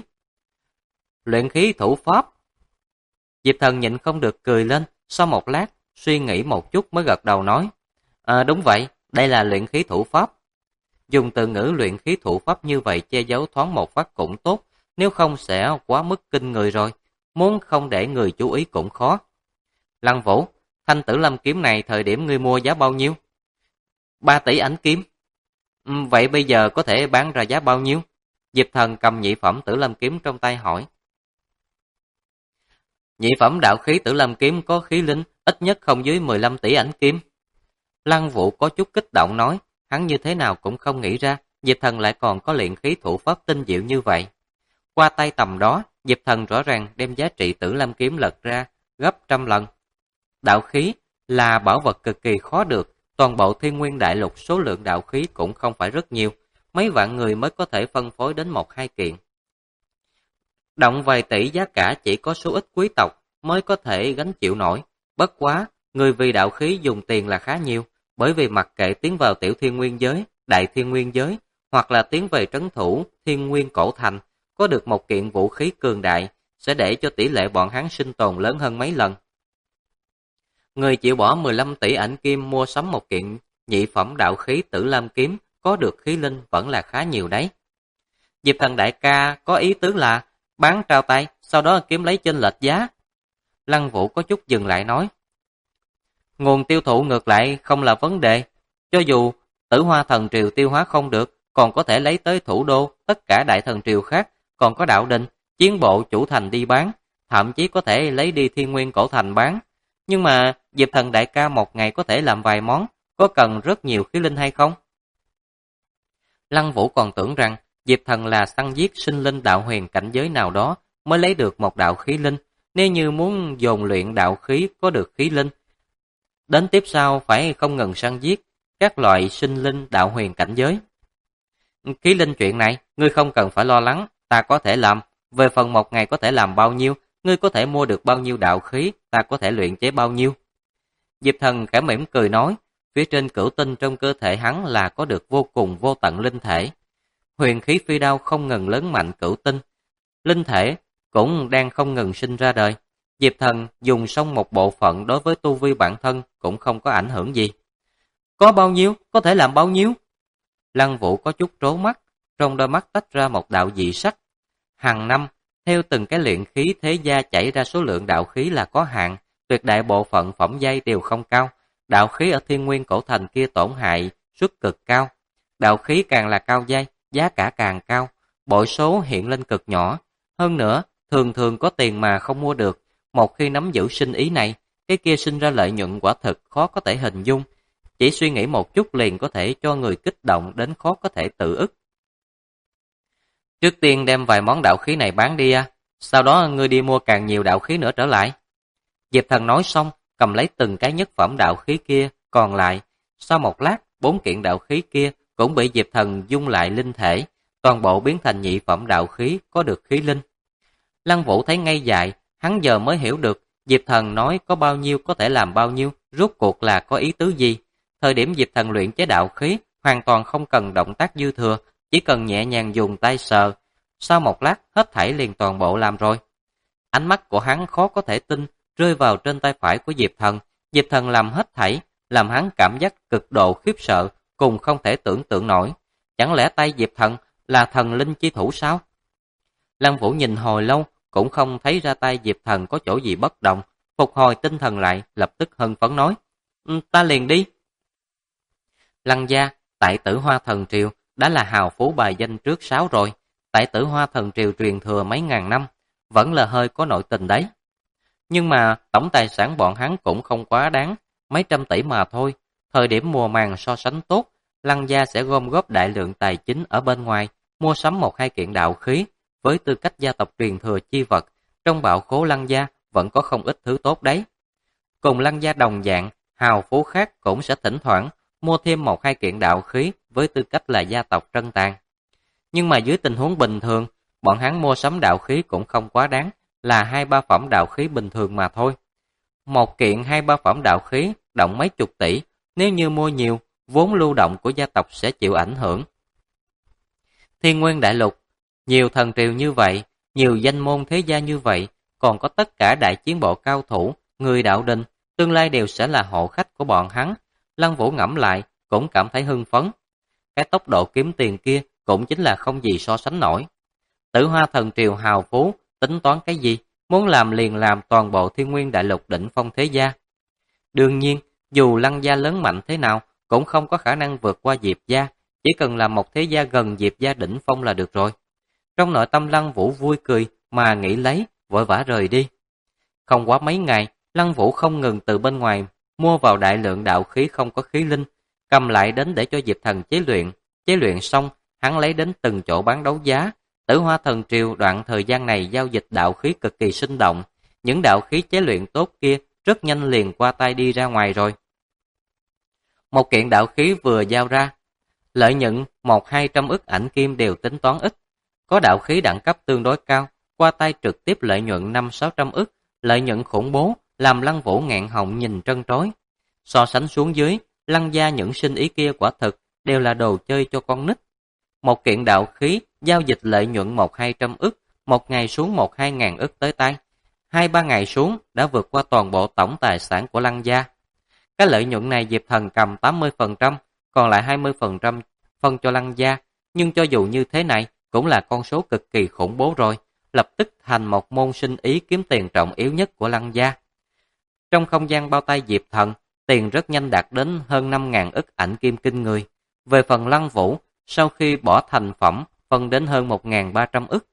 Luyện khí thủ pháp? Diệp Thần nhịn không được cười lên, sau một lát, suy nghĩ một chút mới gật đầu nói, đúng vậy, đây là luyện khí thủ pháp. Dùng từ ngữ luyện khí thủ pháp như vậy che giấu thoáng một phát cũng tốt, nếu không sẽ quá mức kinh người rồi, muốn không để người chú ý cũng khó. Lăng Vũ, thanh Tử Lam kiếm này thời điểm ngươi mua giá bao nhiêu? 3 tỷ ảnh kim. Vậy bây giờ có thể bán ra giá bao nhiêu? Diệp Thần cầm nhị phẩm Tử Lam kiếm trong tay hỏi. Nhị phẩm đạo khí Tử Lam kiếm có khí linh, ít nhất không dưới 15 tỷ ảnh kim. Lăng Vũ có chút kích động nói, hắn như thế nào cũng không nghĩ ra, Diệp Thần lại còn có luyện khí thủ pháp tinh diệu như vậy. Qua tay tầm đó, Diệp Thần rõ ràng đem giá trị Tử Lam kiếm lật ra gấp trăm lần. Đạo khí là bảo vật cực kỳ khó được, toàn bộ Thiên Nguyên Đại Lục số lượng đạo khí cũng không phải rất nhiều, mấy vạn người mới có thể phân phối đến 1-2 kiện. Động vài tỷ giá cả chỉ có số ít quý tộc mới có thể gánh chịu nổi, bất quá, người vì đạo khí dùng tiền là khá nhiều, bởi vì mặc kệ tiến vào tiểu thiên nguyên giới, đại thiên nguyên giới, hoặc là tiến về trấn thủ thiên nguyên cổ thành, có được một kiện vũ khí cường đại, sẽ để cho tỷ lệ bọn hắn sinh tồn lớn hơn mấy lần. Người chịu bỏ 15 tỷ ảnh kim mua sắm một kiện nhị phẩm đạo khí Tử Lam kiếm, có được khí linh vẫn là khá nhiều đấy. Diệp Thần đại ca có ý tứ là bán trao tay, sau đó kiếm lấy chênh lệch giá. Lăng Vũ có chút dừng lại nói, nguồn tiêu thụ ngược lại không là vấn đề, cho dù Tử Hoa thần triều tiêu hóa không được, còn có thể lấy tới thủ đô, tất cả đại thần triều khác, còn có đạo đình, chiến bộ chủ thành đi bán, thậm chí có thể lấy đi Thiên Nguyên cổ thành bán. Nhưng mà Diệp Thần đại ca một ngày có thể làm vài món, có cần rất nhiều khí linh hay không? Lăng Vũ còn tưởng rằng Diệp Thần là săn giết sinh linh đạo huyền cảnh giới nào đó mới lấy được một đạo khí linh, nếu như muốn dồn luyện đạo khí có được khí linh. Đến tiếp sau phải không ngừng săn giết các loại sinh linh đạo huyền cảnh giới. Khí linh chuyện này, ngươi không cần phải lo lắng, ta có thể làm. Về phần một ngày có thể làm bao nhiêu, ngươi có thể mua được bao nhiêu đạo khí, ta có thể luyện chế bao nhiêu. Diệp Thần khẽ mỉm cười nói, phía trên cửu tinh trong cơ thể hắn là có được vô cùng vô tận linh thể. Huyền khí phi đao không ngừng lớn mạnh cửu tinh, linh thể cũng đang không ngừng sinh ra đời. Diệp Thần dùng xong một bộ phận đối với tu vi bản thân cũng không có ảnh hưởng gì. Có bao nhiêu, có thể làm bao nhiêu? Lăng Vũ có chút trố mắt, trong đôi mắt tách ra một đạo dị sắc. Hàng năm, theo từng cái luyện khí thế gia chảy ra số lượng đạo khí là có hạn, tuyệt đại bộ phận phẩm giai đều không cao. Đạo khí ở Thiên Nguyên cổ thành kia tổn hại suất cực cao. Đạo khí càng là cao giai, giá cả càng cao, bội số hiện lên cực nhỏ. Hơn nữa, thường thường có tiền mà không mua được. Một khi nắm giữ sinh ý này, cái kia sinh ra lợi nhuận quả thực khó có thể hình dung. Chỉ suy nghĩ một chút liền có thể cho người kích động đến khó có thể tự ức. Trước tiên đem vài món đạo khí này bán đi sau đó ngươi đi mua càng nhiều đạo khí nữa trở lại. Diệp Thần nói xong, cầm lấy từng cái nhất phẩm đạo khí kia còn lại. Sau một lát, 4 kiện đạo khí kia cũng bị Diệp Thần dung lại linh thể, toàn bộ biến thành nhị phẩm đạo khí có được khí linh. Lăng Vũ thấy ngây dại, hắn giờ mới hiểu được Diệp Thần nói có bao nhiêu có thể làm bao nhiêu, rốt cuộc là có ý tứ gì. Thời điểm Diệp Thần luyện chế đạo khí, hoàn toàn không cần động tác dư thừa, chỉ cần nhẹ nhàng dùng tay sờ. Sau một lát, hết thảy liền toàn bộ làm rồi. Ánh mắt của hắn khó có thể tin, rơi vào trên tay phải của Diệp Thần. Diệp Thần làm hết thảy, làm hắn cảm giác cực độ khiếp sợ, cùng không thể tưởng tượng nổi. Chẳng lẽ tay Diệp Thần là thần linh chi thủ sao? Lăng Vũ nhìn hồi lâu, cũng không thấy ra tay Diệp Thần có chỗ gì bất động, phục hồi tinh thần lại, lập tức hân phấn nói, ta liền đi. Lăng gia, tại Tử Hoa Thần Triều, đã là hào phú bài danh trước 6 rồi, tại Tử Hoa Thần Triều truyền thừa mấy ngàn năm, vẫn là hơi có nội tình đấy. Nhưng mà tổng tài sản bọn hắn cũng không quá đáng, mấy trăm tỷ mà thôi, thời điểm mùa màng so sánh tốt, Lăng gia sẽ gom góp đại lượng tài chính ở bên ngoài, mua sắm 1-2 kiện đạo khí, với tư cách gia tộc truyền thừa chi vật, trong bảo khố Lăng gia vẫn có không ít thứ tốt đấy. Cùng Lăng gia đồng dạng, hào phú khác cũng sẽ thỉnh thoảng mua thêm 1-2 kiện đạo khí với tư cách là gia tộc trân tàn. Nhưng mà dưới tình huống bình thường, bọn hắn mua sắm đạo khí cũng không quá đáng, là 2-3 phẩm đạo khí bình thường mà thôi. Một kiện 2-3 phẩm đạo khí động mấy chục tỷ, nếu như mua nhiều, vốn lưu động của gia tộc sẽ chịu ảnh hưởng. Thiên Nguyên Đại Lục, nhiều thần triều như vậy, nhiều danh môn thế gia như vậy, còn có tất cả đại chiến bộ cao thủ, người đạo đình, tương lai đều sẽ là hộ khách của bọn hắn. Lăng Vũ ngẫm lại, cũng cảm thấy hưng phấn. Cái tốc độ kiếm tiền kia cũng chính là không gì so sánh nổi. Tử Hoa Thần Triều hào phú, tính toán cái gì, muốn làm liền làm toàn bộ Thiên Nguyên Đại Lục đỉnh phong thế gia. Đương nhiên, dù Lăng gia lớn mạnh thế nào, cũng không có khả năng vượt qua Diệp gia, chỉ cần là một thế gia gần Diệp gia đỉnh phong là được rồi. Trong nội tâm Lăng Vũ vui cười mà nghĩ lấy, vội vã rời đi. Không quá mấy ngày, Lăng Vũ không ngừng từ bên ngoài mua vào đại lượng đạo khí không có khí linh, cầm lại đến để cho Diệp Thần chế luyện. Chế luyện xong, hắn lấy đến từng chỗ bán đấu giá. Tử Hoa Thần Triều đoạn thời gian này giao dịch đạo khí cực kỳ sinh động, những đạo khí chế luyện tốt kia rất nhanh liền qua tay đi ra ngoài rồi. Một kiện đạo khí vừa giao ra, lợi nhuận 100-200 ức ảnh kim đều tính toán ít. Có đạo khí đẳng cấp tương đối cao, qua tay trực tiếp lợi nhuận 500-600 ức, lợi nhuận khủng bố, làm Lăng Vũ nghẹn họng nhìn trân trối. So sánh xuống dưới, Lăng gia những sinh ý kia quả thực đều là đồ chơi cho con nít. Một kiện đạo khí giao dịch lợi nhuận 100-200 ức, một ngày xuống 1-2 ngàn ức tới tay. 2-3 ngày xuống đã vượt qua toàn bộ tổng tài sản của Lăng gia. Cái lợi nhuận này Diệp Thần cầm 80%, còn lại 20% phân cho Lăng gia, nhưng cho dù như thế này cũng là con số cực kỳ khủng bố rồi, lập tức thành một môn sinh ý kiếm tiền trọng yếu nhất của Lăng gia. Trong không gian bao tay Diệp Thần, tiền rất nhanh đạt đến hơn 5.000 ức ảnh kim kinh người. Về phần Lăng Vũ, sau khi bỏ thành phẩm, phân đến hơn 1.300 ức.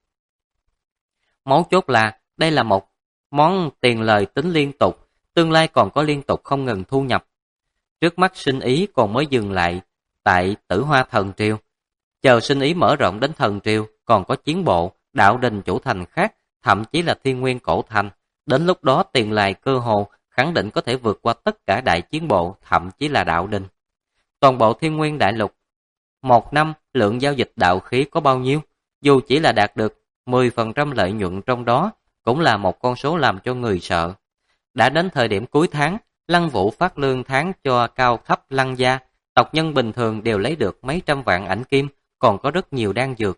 Mấu chốt là, đây là một món tiền lời tính liên tục, tương lai còn có liên tục không ngừng thu nhập. Trước mắt sinh ý còn mới dừng lại tại Tử Hoa Thần Triều. Chờ sinh ý mở rộng đến Thần Triều, còn có chiến bộ, đạo đình chủ thành khác, thậm chí là Thiên Nguyên cổ thành. Đến lúc đó tiền lời cơ hồ khẳng định có thể vượt qua tất cả đại chiến bộ, thậm chí là đạo đình. Toàn bộ Thiên Nguyên Đại Lục, một năm lượng giao dịch đạo khí có bao nhiêu? Dù chỉ là đạt được 10% lợi nhuận trong đó, cũng là một con số làm cho người sợ. Đã đến thời điểm cuối tháng, Lăng Vũ phát lương tháng cho cao cấp Lăng gia, tộc nhân bình thường đều lấy được mấy trăm vạn ảnh kim, còn có rất nhiều đan dược.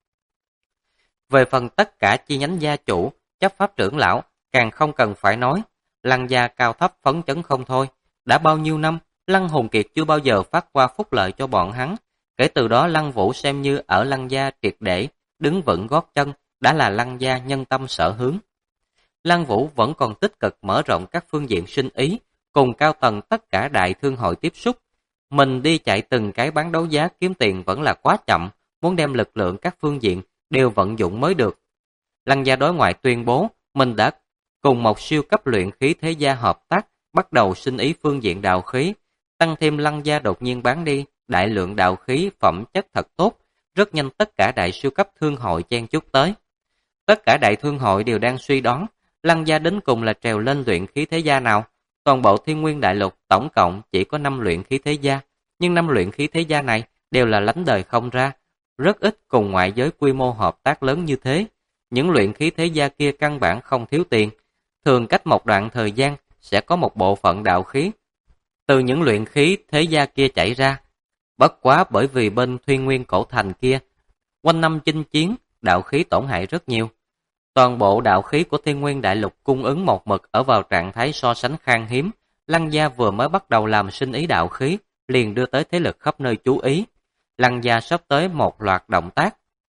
Về phần tất cả chi nhánh gia chủ, chấp pháp trưởng lão, càng không cần phải nói, Lăng gia cao thấp phấn chấn không thôi. Đã bao nhiêu năm, Lăng Hùng Kiệt chưa bao giờ phát qua phúc lợi cho bọn hắn. Kể từ đó Lăng Vũ xem như ở Lăng gia triệt để, đứng vững gót chân, đã là Lăng gia nhân tâm sở hướng. Lăng Vũ vẫn còn tích cực mở rộng các phương diện sinh ý, cùng cao tầng tất cả đại thương hội tiếp xúc. Mình đi chạy từng cái bán đấu giá kiếm tiền vẫn là quá chậm, muốn đem lực lượng các phương diện đều vận dụng mới được. Lăng gia đối ngoại tuyên bố, mình đã cùng một siêu cấp luyện khí thế gia hợp tác, bắt đầu sinh ý phương diện đạo khí, tăng thêm Lăng gia đột nhiên bán đi đại lượng đạo khí phẩm chất thật tốt, rất nhanh tất cả đại siêu cấp thương hội chen chúc tới. Tất cả đại thương hội đều đang suy đoán, Lăng gia đến cùng là trèo lên luyện khí thế gia nào. Toàn bộ Thiên Nguyên Đại Lục tổng cộng chỉ có 5 luyện khí thế gia, nhưng 5 luyện khí thế gia này đều là lánh đời không ra. rất ít cùng ngoại giới quy mô hợp tác lớn như thế. Những luyện khí thế gia kia căn bản không thiếu tiền, thường cách một đoạn thời gian sẽ có một bộ phận đạo khí từ những luyện khí thế gia kia chảy ra. Bất quá bởi vì bên Thuyên Nguyên cổ thành kia, quanh năm chinh chiến, đạo khí tổn hại rất nhiều. Toàn bộ đạo khí của Thiên Nguyên Đại Lục cung ứng một mực ở vào trạng thái so sánh khan hiếm. Lăng gia vừa mới bắt đầu làm sinh ý đạo khí, liền đưa tới thế lực khắp nơi chú ý. Lăng gia sắp tới một loạt động tác.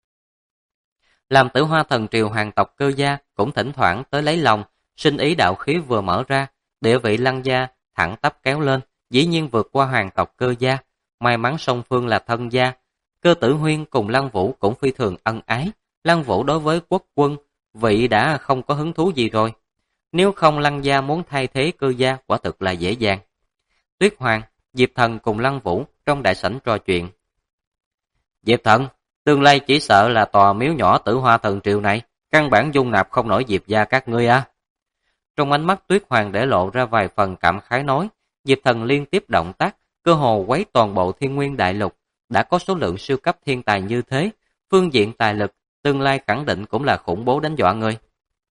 Làm Tử Hoa Thần Triều hoàng tộc Cơ gia cũng thỉnh thoảng tới lấy lòng, sinh ý đạo khí vừa mở ra, địa vị Lăng gia thẳng tắp kéo lên, dĩ nhiên vượt qua hoàng tộc Cơ gia. May mắn song phương là thân gia, Cơ Tử Huyên cùng Lăng Vũ cũng phi thường ân ái. Lăng Vũ đối với quốc quân, vị đã không có hứng thú gì rồi. Nếu không Lăng gia muốn thay thế Cơ gia quả thực là dễ dàng. Tuyết Hoàng, Diệp Thần cùng Lăng Vũ trong đại sảnh trò chuyện. Diệp Thần, tương lai chỉ sợ là tòa miếu nhỏ Tử Hoa Thần Triều này, căn bản dung nạp không nổi Diệp gia các ngươi à. Trong ánh mắt Tuyết Hoàng để lộ ra vài phần cảm khái nói, Diệp Thần liên tiếp động tác, cơ hồ quấy toàn bộ Thiên Nguyên Đại Lục, đã có số lượng siêu cấp thiên tài như thế, phương diện tài lực, tương lai khẳng định cũng là khủng bố đến dọa người.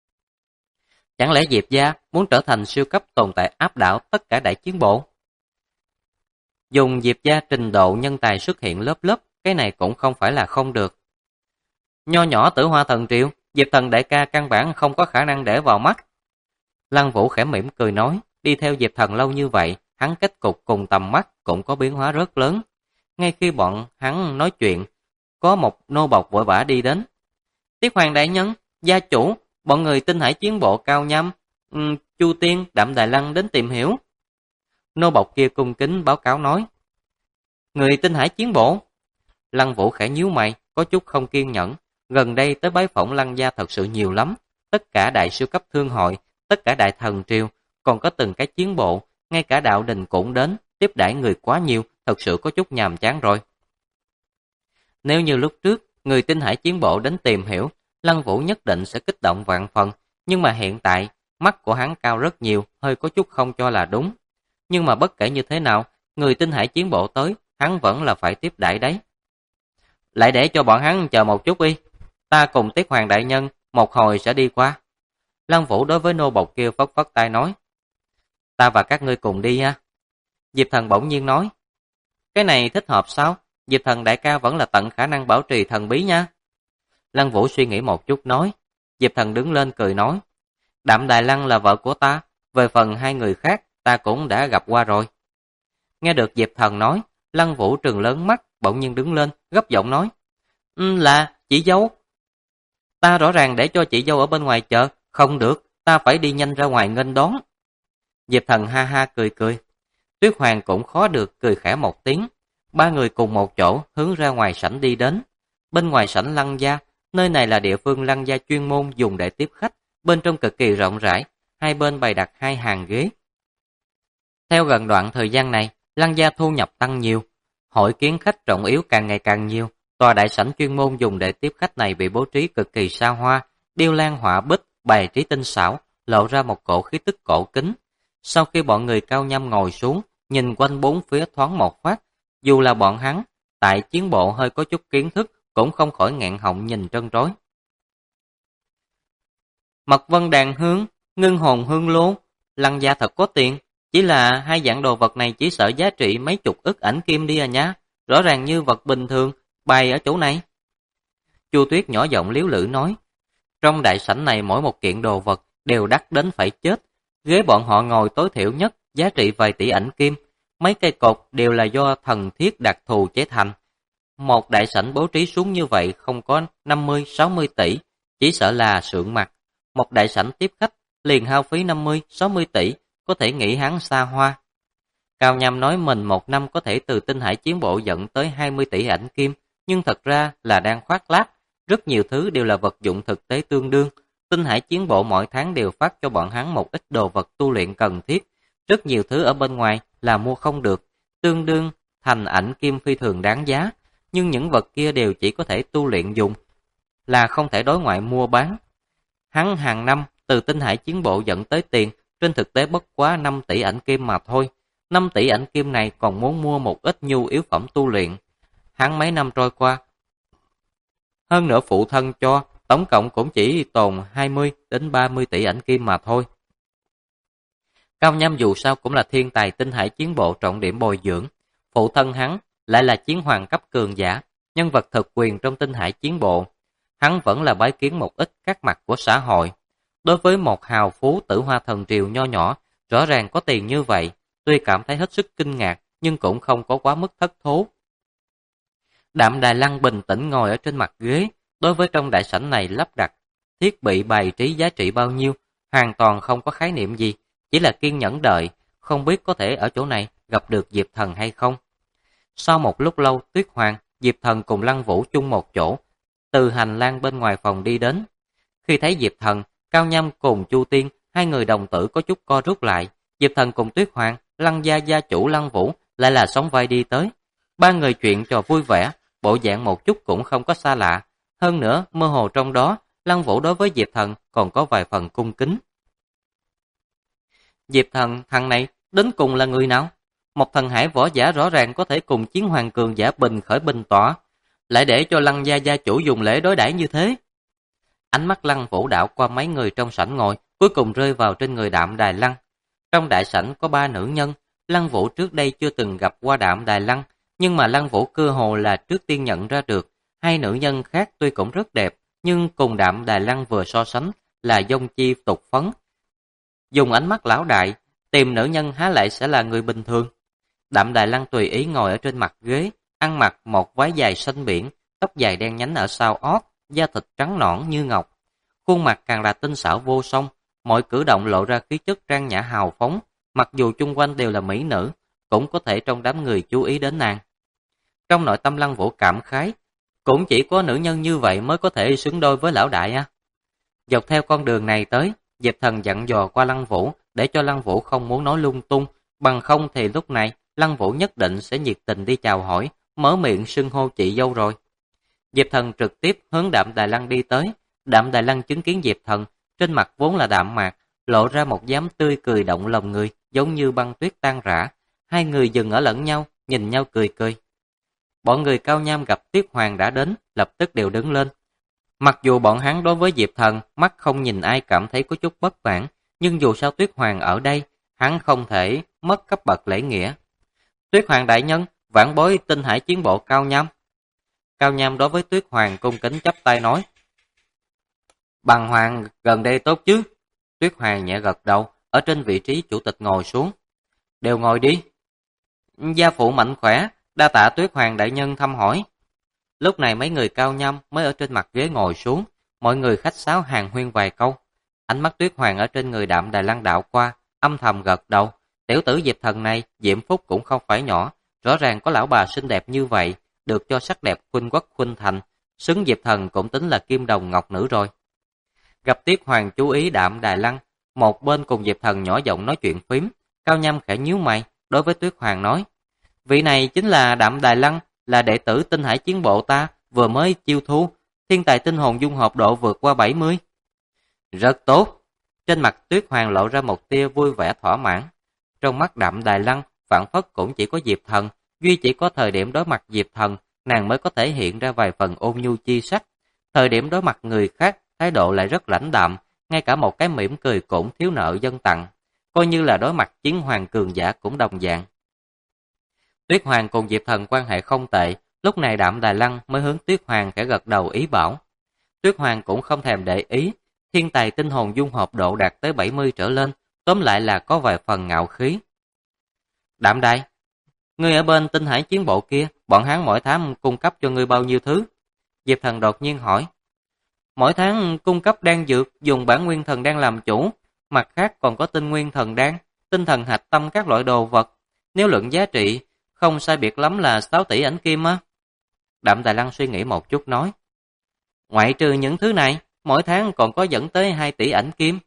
Chẳng lẽ Diệp gia muốn trở thành siêu cấp tồn tại áp đảo tất cả đại chiến bộ? Dùng Diệp gia trình độ nhân tài xuất hiện lớp lớp, cái này cũng không phải là không được. Nho nhỏ Tử Hoa Thần Triều, Diệp Thần đại ca căn bản không có khả năng để vào mắt. Lăng Vũ khẽ mỉm cười nói, đi theo Diệp Thần lâu như vậy, hắn kết cục cùng tầm mắt cũng có biến hóa rất lớn. Ngay khi bọn hắn nói chuyện, có một nô bộc vội vã đi đến. Tiết Hoàng đại nhân, gia chủ, bọn người Tinh Hải chiến bộ Cao Nhâm, Chu Tiên, Đạm Đài Lăng đến tìm hiểu. Nô bộc kia cung kính báo cáo nói. Người Tinh Hải chiến bộ. Lăng Vũ khẽ nhíu mày, có chút không kiên nhẫn. Gần đây tới bái phỏng Lăng gia thật sự nhiều lắm. Tất cả đại siêu cấp thương hội, tất cả đại thần triều, còn có từng cái chiến bộ, ngay cả đạo đình cũng đến, tiếp đãi người quá nhiều, thật sự có chút nhàm chán rồi. Nếu như lúc trước, người Tinh Hải chiến bộ đến tìm hiểu, Lăng Vũ nhất định sẽ kích động vạn phần, nhưng mà hiện tại, mắt của hắn cao rất nhiều, hơi có chút không cho là đúng. Nhưng mà bất kể như thế nào, người Tinh Hải chiến bộ tới, hắn vẫn là phải tiếp đãi đấy. Lại để cho bọn hắn chờ một chút đi, ta cùng Tiết Hoàng đại nhân, một hồi sẽ đi qua. Lăng Vũ đối với nô bộc kia phất phất tay nói. Ta và các ngươi cùng đi ha. Diệp Thần bỗng nhiên nói. Cái này thích hợp sao? Diệp Thần đại ca vẫn là tận khả năng bảo trì thần bí nha. Lăng Vũ suy nghĩ một chút nói. Diệp Thần đứng lên cười nói. Đạm Đài Lăng là vợ của ta, về phần hai người khác ta cũng đã gặp qua rồi. Nghe được Diệp Thần nói, Lăng Vũ trừng lớn mắt, bỗng nhiên đứng lên, gấp giọng nói. Là, chị dâu. Ta rõ ràng để cho chị dâu ở bên ngoài chờ, không được, ta phải đi nhanh ra ngoài nghênh đón. Diệp Thần ha ha cười cười. Tuyết Hoàng cũng khó được cười khẽ một tiếng. Ba người cùng một chỗ hướng ra ngoài sảnh đi đến. Bên ngoài sảnh Lăng gia, nơi này là địa phương Lăng gia chuyên môn dùng để tiếp khách, bên trong cực kỳ rộng rãi, hai bên bày đặt hai hàng ghế. Theo gần đoạn thời gian này, Lăng gia thu nhập tăng nhiều, hội kiến khách trọng yếu càng ngày càng nhiều. Tòa đại sảnh chuyên môn dùng để tiếp khách này bị bố trí cực kỳ xa hoa, điêu lan họa bích, bày trí tinh xảo, lộ ra một cổ khí tức cổ kính. Sau khi bọn người Cao Nhâm ngồi xuống, nhìn quanh bốn phía thoáng một phát, dù là bọn hắn, tại chiến bộ hơi có chút kiến thức, cũng không khỏi nghẹn họng nhìn trân trối. Mật vân đàn hương, ngưng hồn hương lô, Lăng gia thật có tiền, chỉ là hai dạng đồ vật này chỉ sợ giá trị mấy chục ức ảnh kim đi à nhá, rõ ràng như vật bình thường, bày ở chỗ này. Chu Tuyết nhỏ giọng líu lử nói, trong đại sảnh này mỗi một kiện đồ vật đều đắt đến phải chết, ghế bọn họ ngồi tối thiểu nhất giá trị vài tỷ ảnh kim, mấy cây cột đều là do thần thiết đặc thù chế thành. Một đại sảnh bố trí xuống như vậy không có 50-60 tỷ, chỉ sợ là sượng mặt. Một đại sảnh tiếp khách liền hao phí 50-60 tỷ, có thể nghĩ hắn xa hoa. Cao Nhâm nói mình một năm có thể từ Tinh Hải chiến bộ dẫn tới 20 tỷ ảnh kim, nhưng thật ra là đang khoác lác, rất nhiều thứ đều là vật dụng thực tế tương đương. Tinh Hải chiến bộ mỗi tháng đều phát cho bọn hắn một ít đồ vật tu luyện cần thiết, rất nhiều thứ ở bên ngoài là mua không được, tương đương thành ảnh kim phi thường đáng giá, nhưng những vật kia đều chỉ có thể tu luyện dùng, là không thể đối ngoại mua bán. Hắn hàng năm từ Tinh Hải chiến bộ dẫn tới tiền, trên thực tế bất quá 5 tỷ ảnh kim mà thôi. 5 tỷ ảnh kim này còn muốn mua một ít nhu yếu phẩm tu luyện. Hắn mấy năm trôi qua, Hơn nữa phụ thân cho, tổng cộng cũng chỉ tồn 20 đến 30 tỷ ảnh kim mà thôi. Cao Nham dù sao cũng là thiên tài tinh hải chiến bộ trọng điểm bồi dưỡng. Phụ thân hắn lại là chiến hoàng cấp cường giả, nhân vật thực quyền trong tinh hải chiến bộ. Hắn vẫn là bái kiến một ít các mặt của xã hội. Đối với một hào phú Tử Hoa Thần Triều nho nhỏ, rõ ràng có tiền như vậy, tuy cảm thấy hết sức kinh ngạc, nhưng cũng không có quá mức thất thố. Đạm Đài Lăng bình tĩnh ngồi ở trên mặt ghế, đối với trong đại sảnh này lắp đặt thiết bị bày trí giá trị bao nhiêu, hoàn toàn không có khái niệm gì, chỉ là kiên nhẫn đợi, không biết có thể ở chỗ này gặp được Diệp Thần hay không. Sau một lúc lâu, Tuyết Hoàng, Diệp Thần cùng Lăng Vũ chung một chỗ, từ hành lang bên ngoài phòng đi đến. Khi thấy Diệp Thần, Cao Nham cùng Chu Tiên, hai người đồng tử có chút co rút lại. Diệp Thần cùng Tuyết Hoàng, Lăng gia gia chủ Lăng Vũ lại là sóng vai đi tới. Ba người chuyện trò vui vẻ, bộ dạng một chút cũng không có xa lạ. Hơn nữa, mơ hồ trong đó, Lăng Vũ đối với Diệp Thần còn có vài phần cung kính. Diệp Thần, thằng này, đến cùng là người nào? Một thần hải võ giả rõ ràng có thể cùng chiến hoàng cường giả bình khởi bình tỏa, lại để cho Lăng gia gia chủ dùng lễ đối đãi như thế. Ánh mắt Lăng Vũ đảo qua mấy người trong sảnh ngồi, cuối cùng rơi vào trên người Đạm Đài Lăng. Trong đại sảnh có ba nữ nhân, Lăng Vũ trước đây chưa từng gặp qua Đạm Đài Lăng, nhưng mà Lăng Vũ cơ hồ là trước tiên nhận ra được, hai nữ nhân khác tuy cũng rất đẹp, nhưng cùng Đạm Đài Lăng vừa so sánh là dông chi tục phấn. Dùng ánh mắt lão đại, tìm nữ nhân há lại sẽ là người bình thường. Đạm Đài Lăng tùy ý ngồi ở trên mặt ghế, ăn mặc một váy dài xanh biển, tóc dài đen nhánh ở sau ót, da thịt trắng nõn như ngọc. Khuôn mặt càng là tinh xảo vô song, mọi cử động lộ ra khí chất trang nhã hào phóng, mặc dù chung quanh đều là mỹ nữ, cũng có thể trong đám người chú ý đến nàng. Trong nội tâm Lăng Vũ cảm khái, cũng chỉ có nữ nhân như vậy mới có thể xứng đôi với lão đại. Dọc theo con đường này tới, Diệp Thần dặn dò qua Lăng Vũ để cho Lăng Vũ không muốn nói lung tung, bằng không thì lúc này Lăng Vũ nhất định sẽ nhiệt tình đi chào hỏi, mở miệng xưng hô chị dâu rồi. Diệp Thần trực tiếp hướng Đạm Đài Lăng đi tới. Đạm Đài Lăng chứng kiến Diệp Thần, trên mặt vốn là đạm mạc, lộ ra một dáng tươi cười động lòng người, giống như băng tuyết tan rã. Hai người dừng ở lẫn nhau, nhìn nhau cười cười. Bọn người Cao Nham gặp Tuyết Hoàng đã đến, lập tức đều đứng lên. Mặc dù bọn hắn đối với Diệp Thần mắt không nhìn ai cảm thấy có chút bất mãn, nhưng dù sao Tuyết Hoàng ở đây, hắn không thể mất cấp bậc lễ nghĩa. Tuyết Hoàng đại nhân, vãn bối tinh hải chiến bộ Cao Nham. Cao Nham đối với Tuyết Hoàng cung kính chắp tay nói. Bằng Hoàng gần đây tốt chứ? Tuyết Hoàng nhẹ gật đầu, ở trên vị trí chủ tịch ngồi xuống. Đều ngồi đi. Gia phụ mạnh khỏe, đa tạ Tuyết Hoàng đại nhân thăm hỏi. Lúc này mấy người Cao Nham mới ở trên mặt ghế ngồi xuống, mọi người khách sáo hàn huyên vài câu. Ánh mắt Tuyết Hoàng ở trên người Đạm Đài Lăng đạo qua, âm thầm gật đầu. Tiểu tử Diệp Thần này, diễm phúc cũng không phải nhỏ, rõ ràng có lão bà xinh đẹp như vậy, được cho sắc đẹp khuynh quốc khuynh thành, xứng Diệp Thần cũng tính là kim đồng ngọc nữ rồi. Gặp Tuyết Hoàng chú ý Đạm Đài Lăng, một bên cùng Diệp Thần nhỏ giọng nói chuyện phím, Cao Nham khẽ nhíu mày, đối với Tuyết Hoàng nói, vị này chính là Đạm Đài Lăng, là đệ tử tinh hải chiến bộ ta, vừa mới chiêu thu, thiên tài tinh hồn dung hợp độ vượt qua 70. Rất tốt. Trên mặt Tuyết Hoàng lộ ra một tia vui vẻ thỏa mãn. Trong mắt Đạm Đài Lăng, phản phất cũng chỉ có Diệp Thần, duy chỉ có thời điểm đối mặt Diệp Thần, nàng mới có thể hiện ra vài phần ôn nhu chi sắc. Thời điểm đối mặt người khác, thái độ lại rất lãnh đạm, ngay cả một cái mỉm cười cũng thiếu nợ dân tặng, coi như là đối mặt chiến hoàng cường giả cũng đồng dạng. Tuyết Hoàng cùng Diệp Thần quan hệ không tệ, lúc này Đạm Đài Lăng mới hướng Tuyết Hoàng khẽ gật đầu ý bảo. Tuyết Hoàng cũng không thèm để ý, thiên tài tinh hồn dung hợp độ đạt tới 70 trở lên, tóm lại là có vài phần ngạo khí. Đạm Đài, ngươi ở bên tinh hải chiến bộ kia, bọn hắn mỗi tháng cung cấp cho ngươi bao nhiêu thứ? Diệp Thần đột nhiên hỏi. Mỗi tháng cung cấp đan dược dùng bản nguyên thần đan làm chủ, mặt khác còn có tinh nguyên thần đan, tinh thần hạch tâm các loại đồ vật. Nếu luận giá trị, không sai biệt lắm là 6 tỷ ảnh kim á. Đạm Đài Lăng suy nghĩ một chút nói. Ngoại trừ những thứ này, mỗi tháng còn có dẫn tới 2 tỷ ảnh kim.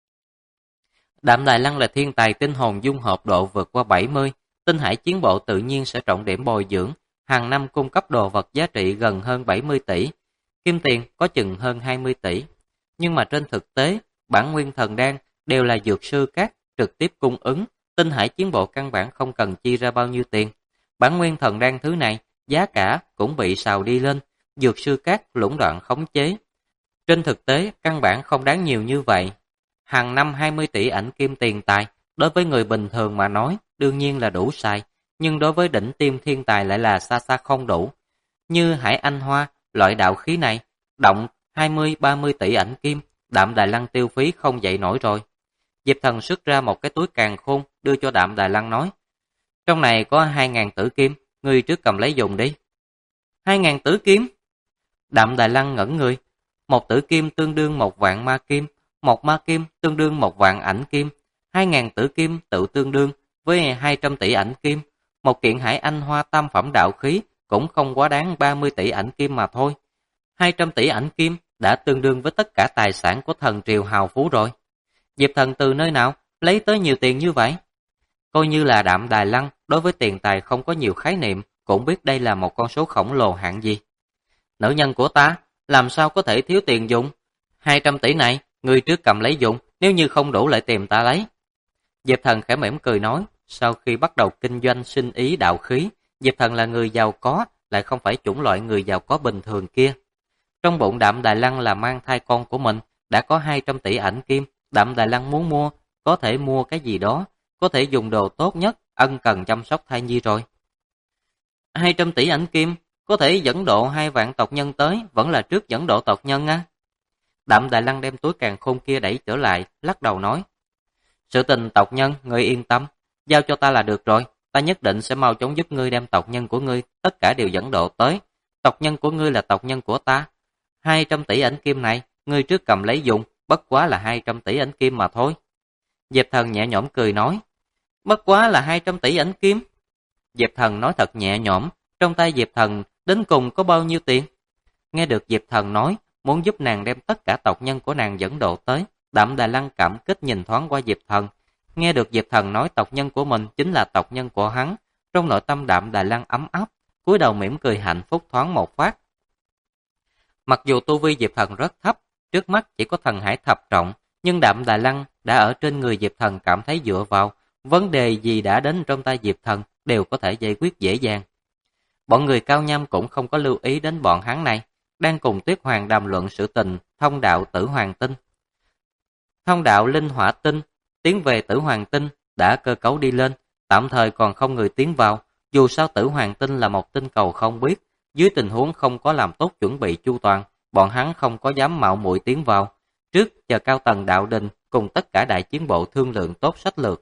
Đạm Đài Lăng là thiên tài tinh hồn dung hợp độ vượt qua 70, tinh hải chiến bộ tự nhiên sẽ trọng điểm bồi dưỡng, hàng năm cung cấp đồ vật giá trị gần hơn 70 tỷ, kim tiền có chừng hơn 20 tỷ. Nhưng mà trên thực tế, bản nguyên thần đan đều là dược sư các trực tiếp cung ứng, tinh hải chiến bộ căn bản không cần chi ra bao nhiêu tiền. Bản nguyên thần đan thứ này, giá cả cũng bị xào đi lên, dược sư các lũng đoạn khống chế. Trên thực tế, căn bản không đáng nhiều như vậy. Hàng năm 20 tỷ ảnh kim tiền tài, đối với người bình thường mà nói, đương nhiên là đủ xài, nhưng đối với đỉnh tiêm thiên tài lại là xa xa không đủ. Như Hải Anh Hoa, loại đạo khí này, động 20-30 tỷ ảnh kim, Đạm Đài Lăng tiêu phí không dậy nổi rồi. Diệp Thần xuất ra một cái túi càn khôn, đưa cho Đạm Đài Lăng nói, trong này có 2.000 tử kim, ngươi trước cầm lấy dùng đi. 2.000 tử kim? Đạm Đài Lăng ngẩn người, một tử kim tương đương 1.000.000 ma kim, một ma kim tương đương 1.000.000 ảnh kim, 2.000 tử kim tự tương đương với 200 tỷ ảnh kim, một kiện Hải Anh Hoa tam phẩm đạo khí cũng không quá đáng 30 tỷ ảnh kim mà thôi. 200 tỷ ảnh kim đã tương đương với tất cả tài sản của thần triều hào phú rồi. Diệp Thần từ nơi nào lấy tới nhiều tiền như vậy? Coi như là Đạm Đài Lăng đối với tiền tài không có nhiều khái niệm, cũng biết đây là một con số khổng lồ hạng gì. Nữ nhân của ta, làm sao có thể thiếu tiền dùng? 200 tỷ này, người trước cầm lấy dùng, nếu như không đủ lại tìm ta lấy. Diệp Thần khẽ mỉm cười nói, sau khi bắt đầu kinh doanh sinh ý đạo khí, Diệp Thần là người giàu có, lại không phải chủng loại người giàu có bình thường kia. Trong bụng Đạm Đài Lăng là mang thai con của mình, đã có 200 tỷ ảnh kim, Đạm Đài Lăng muốn mua, có thể mua cái gì đó, có thể dùng đồ tốt nhất, ân cần chăm sóc thai nhi rồi. 200 tỷ ảnh kim, có thể dẫn độ 2 vạn tộc nhân tới, vẫn là trước dẫn độ tộc nhân á. Đạm Đài Lăng đem túi càn khôn kia đẩy trở lại, lắc đầu nói, sự tình tộc nhân, ngươi yên tâm, giao cho ta là được rồi, ta nhất định sẽ mau chóng giúp ngươi đem tộc nhân của ngươi, tất cả đều dẫn độ tới. Tộc nhân của ngươi là tộc nhân của ta. 200 tỷ ảnh kim này, ngươi trước cầm lấy dùng, bất quá là 200 tỷ ảnh kim mà thôi. Diệp Thần nhẹ nhõm cười nói, bất quá là 200 tỷ ảnh kim. Diệp Thần nói thật nhẹ nhõm, trong tay Diệp Thần đến cùng có bao nhiêu tiền? Nghe được Diệp Thần nói, muốn giúp nàng đem tất cả tộc nhân của nàng dẫn độ tới, Đạm Đài Lăng cảm kích nhìn thoáng qua Diệp Thần. Nghe được Diệp Thần nói tộc nhân của mình chính là tộc nhân của hắn, trong nội tâm Đạm Đài Lăng ấm áp, cúi đầu mỉm cười hạnh phúc thoáng một phát. Mặc dù tu vi Diệp Thần rất thấp, trước mắt chỉ có thần hải thập trọng, nhưng Đạm Đài Lăng đã ở trên người Diệp Thần cảm thấy dựa vào, vấn đề gì đã đến trong tay Diệp Thần đều có thể giải quyết dễ dàng. Bọn người Cao Nham cũng không có lưu ý đến bọn hắn này, đang cùng Tuyết Hoàng đàm luận sự tình thông đạo Tử Hoàng Tinh. Thông đạo Linh Hỏa Tinh tiến về Tử Hoàng Tinh đã cơ cấu đi lên, tạm thời còn không người tiến vào, dù sao Tử Hoàng Tinh là một tinh cầu không biết, dưới tình huống không có làm tốt chuẩn bị chu toàn, bọn hắn không có dám mạo muội tiến vào, trước chờ cao tầng đạo đình cùng tất cả đại chiến bộ thương lượng tốt sách lược.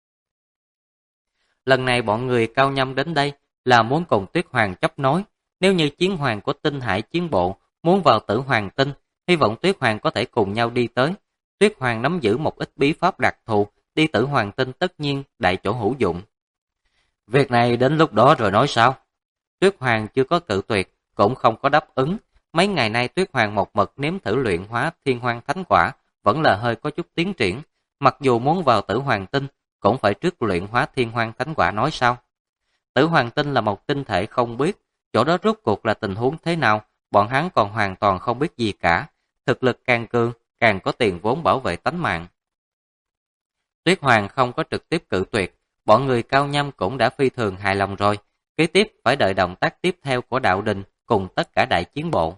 Lần này bọn người Cao Nham đến đây là muốn cùng Tuyết Hoàng chấp nối, nếu như chiến hoàng của Tinh Hải chiến bộ muốn vào Tử Hoàng Tinh, hy vọng Tuyết Hoàng có thể cùng nhau đi tới. Tuyết Hoàng nắm giữ một ít bí pháp đặc thù, đi Tử Hoàng Tinh tất nhiên đại chỗ hữu dụng. Việc này đến lúc đó rồi nói sao? Tuyết Hoàng chưa có cự tuyệt, cũng không có đáp ứng. Mấy ngày nay Tuyết Hoàng một mực nếm thử luyện hóa Thiên Hoang Thánh Quả, vẫn là hơi có chút tiến triển. Mặc dù muốn vào Tử Hoàng Tinh, cũng phải trước luyện hóa Thiên Hoang Thánh Quả nói sao. Tử Hoàng Tinh là một tinh thể không biết, chỗ đó rốt cuộc là tình huống thế nào, bọn hắn còn hoàn toàn không biết gì cả. Thực lực càng cường, càng có tiền vốn bảo vệ tánh mạng. Tuyết Hoàng không có trực tiếp cự tuyệt, bọn người Cao Nham cũng đã phi thường hài lòng rồi. Kế tiếp phải đợi động tác tiếp theo của đạo đình cùng tất cả đại chiến bộ.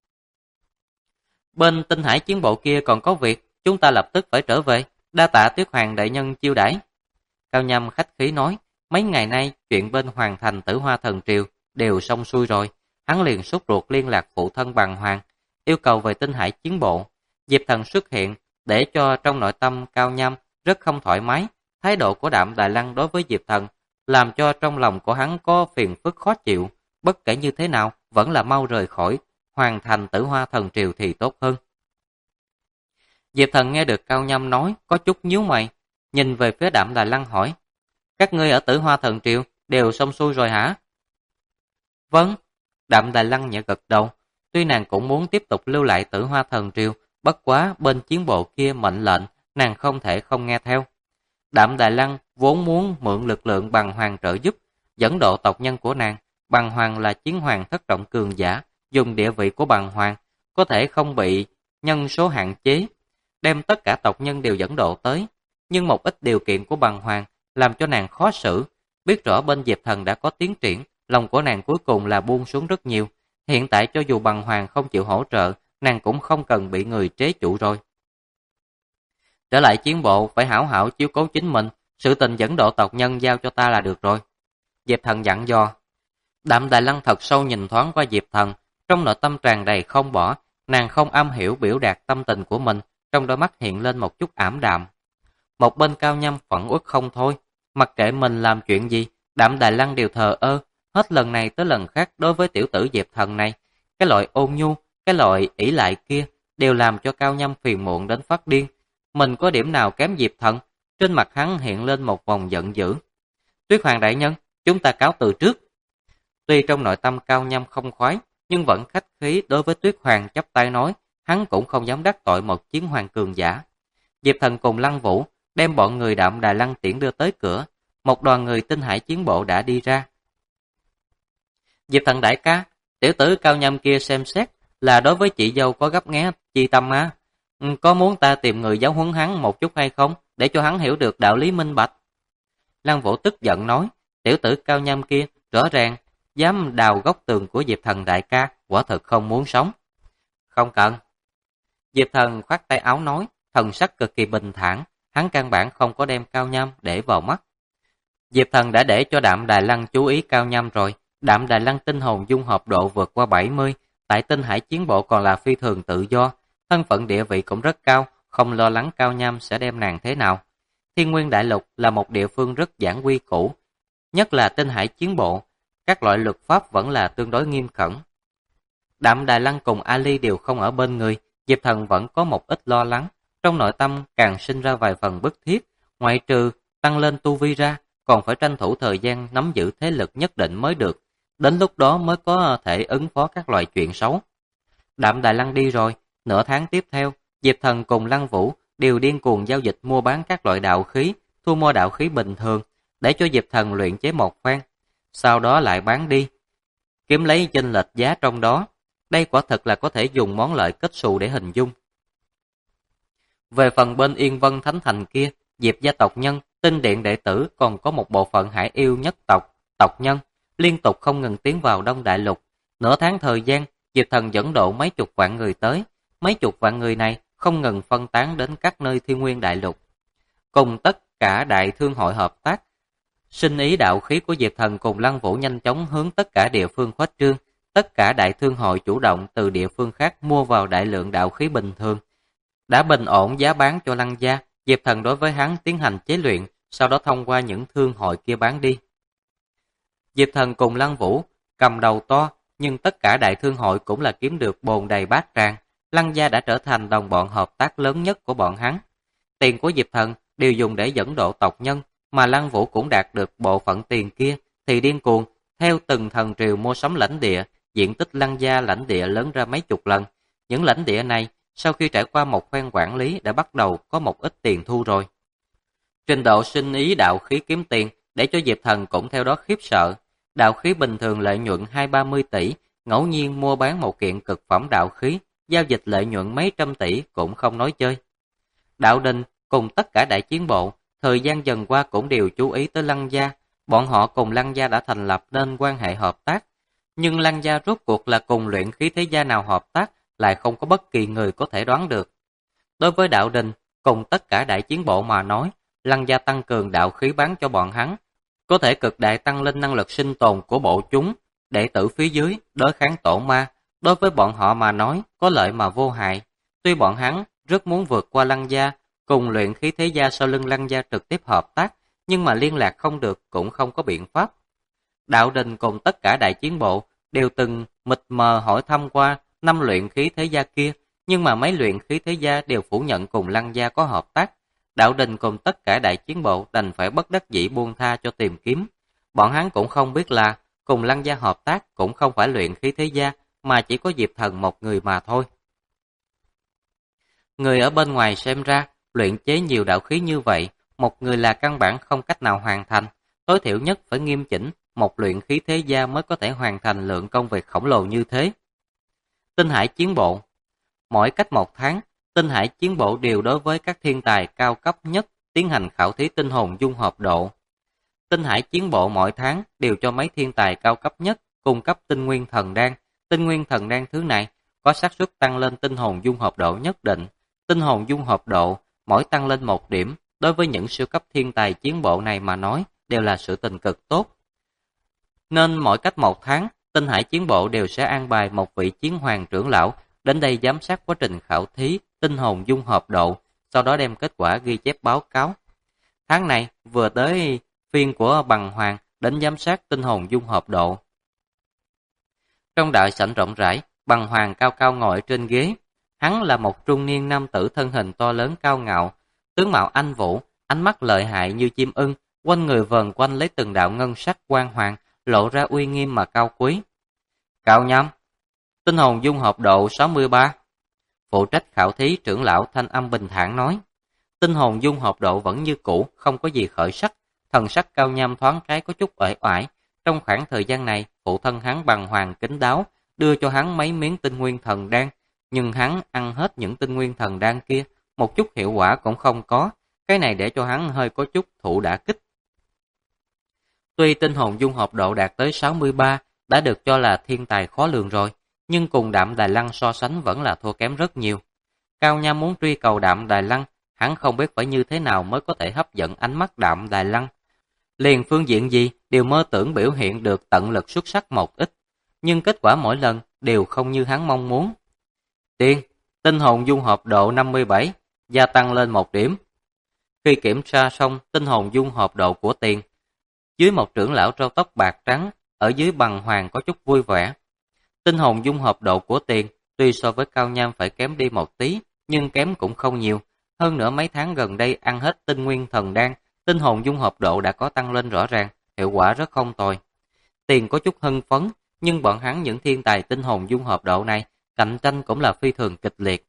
Bên Tinh Hải chiến bộ kia còn có việc, chúng ta lập tức phải trở về, đa tạ Tuyết Hoàng đại nhân chiêu đãi. Cao Nham khách khí nói, mấy ngày nay chuyện bên Hoàng thành Tử Hoa Thần Triều đều xong xuôi rồi, hắn liền sốt ruột liên lạc phụ thân Bằng Hoàng, yêu cầu về Tinh Hải chiến bộ. Diệp Thần xuất hiện để cho trong nội tâm Cao Nham rất không thoải mái, thái độ của Đạm Đài Lăng đối với Diệp Thần làm cho trong lòng của hắn có phiền phức khó chịu, bất kể như thế nào vẫn là mau rời khỏi Hoàng thành Tử Hoa Thần Triều thì tốt hơn. Diệp Thần nghe được Cao Nham nói có chút nhíu mày, nhìn về phía Đạm Đài Lăng hỏi, các ngươi ở Tử Hoa Thần Triều đều xong xuôi rồi hả? Vâng, Đạm Đài Lăng nhẹ gật đầu, tuy nàng cũng muốn tiếp tục lưu lại Tử Hoa Thần Triều, bất quá bên chiến bộ kia mệnh lệnh, nàng không thể không nghe theo. Đạm Đài Lăng vốn muốn mượn lực lượng Bằng Hoàng trợ giúp, dẫn độ tộc nhân của nàng. Bằng Hoàng là chiến hoàng thất trọng cường giả, dùng địa vị của Bằng Hoàng, có thể không bị nhân số hạn chế, đem tất cả tộc nhân đều dẫn độ tới. Nhưng một ít điều kiện của Bằng Hoàng làm cho nàng khó xử, biết rõ bên Diệp Thần đã có tiến triển, lòng của nàng cuối cùng là buông xuống rất nhiều. Hiện tại cho dù bằng hoàng không chịu hỗ trợ, nàng cũng không cần bị người chế trụ rồi. Trở lại chiến bộ, phải hảo hảo chiếu cố chính mình, sự tình dẫn độ tộc nhân giao cho ta là được rồi. Diệp Thần dặn dò. Đạm Đài Lăng thật sâu nhìn thoáng qua Diệp Thần, trong nội tâm tràn đầy không bỏ, nàng không am hiểu biểu đạt tâm tình của mình, trong đôi mắt hiện lên một chút ảm đạm. Một bên Cao Nhâm phẫn uất không thôi, mặc kệ mình làm chuyện gì, Đạm Đài Lăng đều thờ ơ, hết lần này tới lần khác đối với tiểu tử Diệp Thần này, cái loại ôn nhu, cái loại ỷ lại kia, đều làm cho Cao Nhâm phiền muộn đến phát điên. Mình có điểm nào kém Diệp Thần? Trên mặt hắn hiện lên một vòng giận dữ. Tuyết Hoàng đại nhân, chúng ta cáo từ trước. Tuy trong nội tâm Cao Nhâm không khoái, nhưng vẫn khách khí đối với Tuyết Hoàng chắp tay nói, hắn cũng không dám đắc tội một chiến hoàng cường giả. Diệp Thần cùng Lăng Vũ đem bọn người Đạm Đài Lăng tiễn đưa tới cửa, một đoàn người Tinh Hải chiến bộ đã đi ra. Diệp Thần đại ca, tiểu tử Cao Nhâm kia xem xét là đối với chị dâu có gấp nghé chi tâm á. Có muốn ta tìm người giáo huấn hắn một chút hay không, để cho hắn hiểu được đạo lý minh bạch? Lăng Vũ tức giận nói, tiểu tử Cao Nhâm kia rõ ràng dám đào góc tường của Diệp Thần đại ca, quả thực không muốn sống. Không cần. Diệp Thần khoát tay áo nói, thần sắc cực kỳ bình thản, hắn căn bản không có đem Cao Nhâm để vào mắt. Diệp Thần đã để cho Đạm Đài Lăng chú ý Cao Nhâm rồi, Đạm Đài Lăng tinh hồn dung hợp độ vượt qua 70, tại Tinh Hải chiến bộ còn là phi thường tự do, thân phận địa vị cũng rất cao, không lo lắng Cao Nhâm sẽ đem nàng thế nào. Thiên Nguyên Đại Lục là một địa phương rất giản quy củ, nhất là Tinh Hải chiến bộ, các loại luật pháp vẫn là tương đối nghiêm khẩn. Đạm Đài Lăng cùng Ali đều không ở bên người, Diệp Thần vẫn có một ít lo lắng, trong nội tâm càng sinh ra vài phần bức thiết, ngoại trừ tăng lên tu vi ra, còn phải tranh thủ thời gian nắm giữ thế lực nhất định mới được, đến lúc đó mới có thể ứng phó các loại chuyện xấu. Đạm Đài Lăng đi rồi, nửa tháng tiếp theo, Diệp Thần cùng Lăng Vũ đều điên cuồng giao dịch mua bán các loại đạo khí, thu mua đạo khí bình thường, để cho Diệp Thần luyện chế một phen, sau đó lại bán đi, kiếm lấy chênh lệch giá trong đó. Đây quả thực là có thể dùng món lợi kết xù để hình dung. Về phần bên Yên Vân Thánh Thành kia, Diệp gia tộc nhân, Tinh Điện đệ tử còn có một bộ phận hải yêu nhất tộc nhân, liên tục không ngừng tiến vào Đông Đại Lục. Nửa tháng thời gian, Diệp Thần dẫn độ mấy chục vạn người tới, mấy chục vạn người này không ngừng phân tán đến các nơi Thiên Nguyên Đại Lục. Cùng tất cả đại thương hội hợp tác, sinh ý đạo khí của Diệp Thần cùng Lăng Vũ nhanh chóng hướng tất cả địa phương khuếch trương, tất cả đại thương hội chủ động từ địa phương khác mua vào đại lượng đạo khí bình thường. Đã bình ổn giá bán cho Lăng gia, Diệp Thần đối với hắn tiến hành chế luyện, sau đó thông qua những thương hội kia bán đi. Diệp Thần cùng Lăng Vũ cầm đầu to, nhưng tất cả đại thương hội cũng là kiếm được bồn đầy bát tràng. Lăng gia đã trở thành đồng bọn hợp tác lớn nhất của bọn hắn. Tiền của Diệp Thần đều dùng để dẫn độ tộc nhân, mà Lăng Vũ cũng đạt được bộ phận tiền kia thì điên cuồng theo từng thần triều mua sắm lãnh địa, diện tích Lăng gia lãnh địa lớn ra mấy chục lần. Những lãnh địa này sau khi trải qua một phen quản lý đã bắt đầu có một ít tiền thu rồi. Trình độ sinh ý đạo khí kiếm tiền để cho Diệp Thần cũng theo đó khiếp sợ. Đạo khí bình thường lợi nhuận 20-30 tỷ, ngẫu nhiên mua bán một kiện cực phẩm đạo khí, giao dịch lợi nhuận mấy trăm tỷ cũng không nói chơi. Đạo Đình cùng tất cả đại chiến bộ, thời gian dần qua cũng đều chú ý tới Lăng gia, bọn họ cùng Lăng gia đã thành lập nên quan hệ hợp tác. Nhưng Lăng gia rốt cuộc là cùng luyện khí thế gia nào hợp tác, lại không có bất kỳ người có thể đoán được. Đối với Đạo Đình cùng tất cả đại chiến bộ mà nói, Lăng gia tăng cường đạo khí bán cho bọn hắn, có thể cực đại tăng lên năng lực sinh tồn của bộ chúng, đệ tử phía dưới, đối kháng tổ ma, đối với bọn họ mà nói, có lợi mà vô hại. Tuy bọn hắn rất muốn vượt qua Lăng gia, cùng luyện khí thế gia sau lưng Lăng gia trực tiếp hợp tác, nhưng mà liên lạc không được cũng không có biện pháp. Đạo Đình cùng tất cả đại chiến bộ đều từng mịt mờ hỏi thăm qua 5 luyện khí thế gia kia, nhưng mà mấy luyện khí thế gia đều phủ nhận cùng Lăng gia có hợp tác. Đạo Đình cùng tất cả đại chiến bộ đành phải bất đắc dĩ buông tha cho tìm kiếm. Bọn hắn cũng không biết là cùng Lăng gia hợp tác cũng không phải luyện khí thế gia, mà chỉ có Diệp Thần một người mà thôi. Người ở bên ngoài xem ra, luyện chế nhiều đạo khí như vậy, một người là căn bản không cách nào hoàn thành, tối thiểu nhất phải nghiêm chỉnh, một luyện khí thế gia mới có thể hoàn thành lượng công việc khổng lồ như thế. Tinh Hải chiến bộ. Mỗi cách 1 tháng, Tinh Hải chiến bộ đều đối với các thiên tài cao cấp nhất tiến hành khảo thí tinh hồn dung hợp độ. Tinh Hải chiến bộ mỗi tháng đều cho mấy thiên tài cao cấp nhất cung cấp tinh nguyên thần đan, tinh nguyên thần đan thứ này có xác suất tăng lên tinh hồn dung hợp độ nhất định. Tinh hồn dung hợp độ mỗi tăng lên 1 điểm, đối với những siêu cấp thiên tài chiến bộ này mà nói đều là sự tình cực tốt. Nên mỗi cách 1 tháng, Tinh Hải chiến bộ đều sẽ an bài một vị chiến hoàng trưởng lão đến đây giám sát quá trình khảo thí tinh hồn dung hợp độ, sau đó đem kết quả ghi chép báo cáo. Tháng này vừa tới phiên của Bằng Hoàng đến giám sát tinh hồn dung hợp độ. Trong đại sảnh rộng rãi, Bằng Hoàng cao cao ngồi trên ghế. Hắn là một trung niên nam tử thân hình to lớn cao ngạo, tướng mạo anh vũ, ánh mắt lợi hại như chim ưng, quanh người vờn quanh lấy từng đạo ngân sắc quang hoàng, lộ ra uy nghiêm mà cao quý. Cao Nham, tinh hồn dung hợp độ 63. Phụ trách khảo thí trưởng lão thanh âm bình thản nói. Tinh hồn dung hợp độ vẫn như cũ, không có gì khởi sắc. Thần sắc Cao Nham thoáng cái có chút uể oải. Trong khoảng thời gian này, phụ thân hắn Bằng Hoàng kính đáo, đưa cho hắn mấy miếng tinh nguyên thần đan, nhưng hắn ăn hết những tinh nguyên thần đan kia, một chút hiệu quả cũng không có. Cái này để cho hắn hơi có chút thụ đả kích. Tuy tinh hồn dung hợp độ đạt tới 63, đã được cho là thiên tài khó lường rồi, nhưng cùng Đạm Đài Lăng so sánh vẫn là thua kém rất nhiều. Cao Nham muốn truy cầu Đạm Đài Lăng, hắn không biết phải như thế nào mới có thể hấp dẫn ánh mắt Đạm Đài Lăng. Liền phương diện gì đều mơ tưởng biểu hiện được tận lực xuất sắc một ít, nhưng kết quả mỗi lần đều không như hắn mong muốn. Tiên, tinh hồn dung hợp độ 57, gia tăng lên 1 điểm. Khi kiểm tra xong tinh hồn dung hợp độ của Tiền, dưới một trưởng lão râu tóc bạc trắng, ở dưới Bằng Hoàng có chút vui vẻ. Tinh hồn dung hợp độ của Tiền tuy so với Cao Nham phải kém đi một tí, nhưng kém cũng không nhiều. Hơn nữa mấy tháng gần đây ăn hết tinh nguyên thần đan, tinh hồn dung hợp độ đã có tăng lên rõ ràng, hiệu quả rất không tồi. Tiền có chút hưng phấn, nhưng bọn hắn những thiên tài tinh hồn dung hợp độ này, cạnh tranh cũng là phi thường kịch liệt.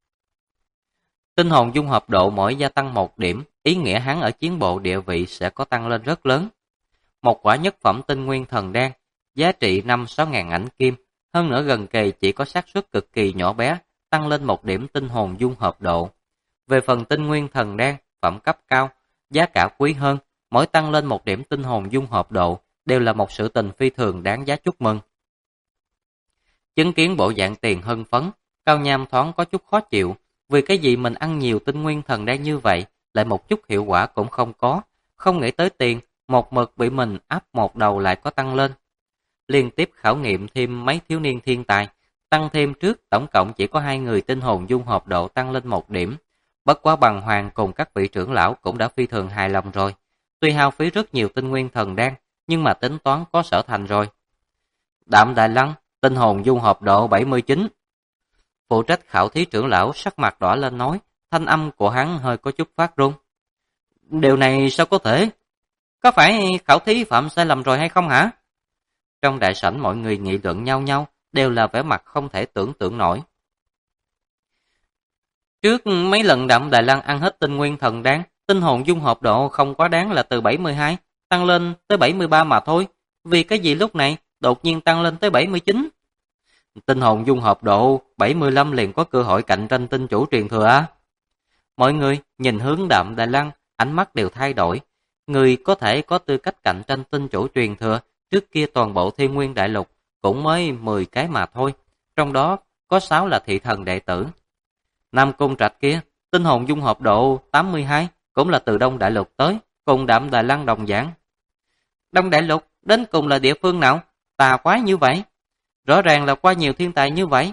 Tinh hồn dung hợp độ mỗi gia tăng 1 điểm, ý nghĩa hắn ở chiến bộ địa vị sẽ có tăng lên rất lớn. Một quả nhất phẩm tinh nguyên thần đan, giá trị 5-6 ngàn ảnh kim, hơn nữa gần kề chỉ có xác suất cực kỳ nhỏ bé, tăng lên 1 điểm tinh hồn dung hợp độ. Về phần tinh nguyên thần đan, phẩm cấp cao, giá cả quý hơn, mỗi tăng lên 1 điểm tinh hồn dung hợp độ, đều là một sự tình phi thường đáng giá chúc mừng. Chứng kiến bộ dạng Tiền hưng phấn, Cao Nham thoáng có chút khó chịu, vì cái gì mình ăn nhiều tinh nguyên thần đan như vậy, lại một chút hiệu quả cũng không có, không nghĩ tới Tiền, một mực bị mình áp một đầu lại có tăng lên. Liên tiếp khảo nghiệm thêm mấy thiếu niên thiên tài, tăng thêm trước tổng cộng chỉ có 2 người tinh hồn dung hợp độ tăng lên 1 điểm. Bất quá Bằng Hoàng cùng các vị trưởng lão cũng đã phi thường hài lòng rồi. Tuy hao phí rất nhiều tinh nguyên thần đan, nhưng mà tính toán có sở thành rồi. Đạm Đài Lăng, tinh hồn dung hợp độ 79. Phụ trách khảo thí trưởng lão sắc mặt đỏ lên nói, thanh âm của hắn hơi có chút phát run. Điều này sao có thể? Có phải khảo thí phạm sai lầm rồi hay không hả? Trong đại sảnh mọi người nghị luận nhau nhau, đều là vẻ mặt không thể tưởng tượng nổi. Trước mấy lần Đạm Đài Lăng ăn hết tinh nguyên thần đan, tinh hồn dung hợp độ không quá đáng là từ 72, tăng lên tới 73 mà thôi. Vì cái gì lúc này đột nhiên tăng lên tới 79? Tinh hồn dung hợp độ 75 liền có cơ hội cạnh tranh tinh chủ truyền thừa á. Mọi người nhìn hướng Đạm Đài Lăng, ánh mắt đều thay đổi. Người có thể có tư cách cạnh tranh tinh chủ truyền thừa, trước kia toàn bộ Thiên Nguyên Đại Lục cũng mới 10 cái mà thôi, trong đó có 6 là thị thần đệ tử. Nam Cung Trạch kia, tinh hồn dung hợp độ 82, cũng là từ Đông Đại Lục tới, cùng Đạm Đài Lăng đồng dạng. Đông Đại Lục đến cùng là địa phương nào? Tà quái như vậy. Rõ ràng là qua nhiều thiên tài như vậy.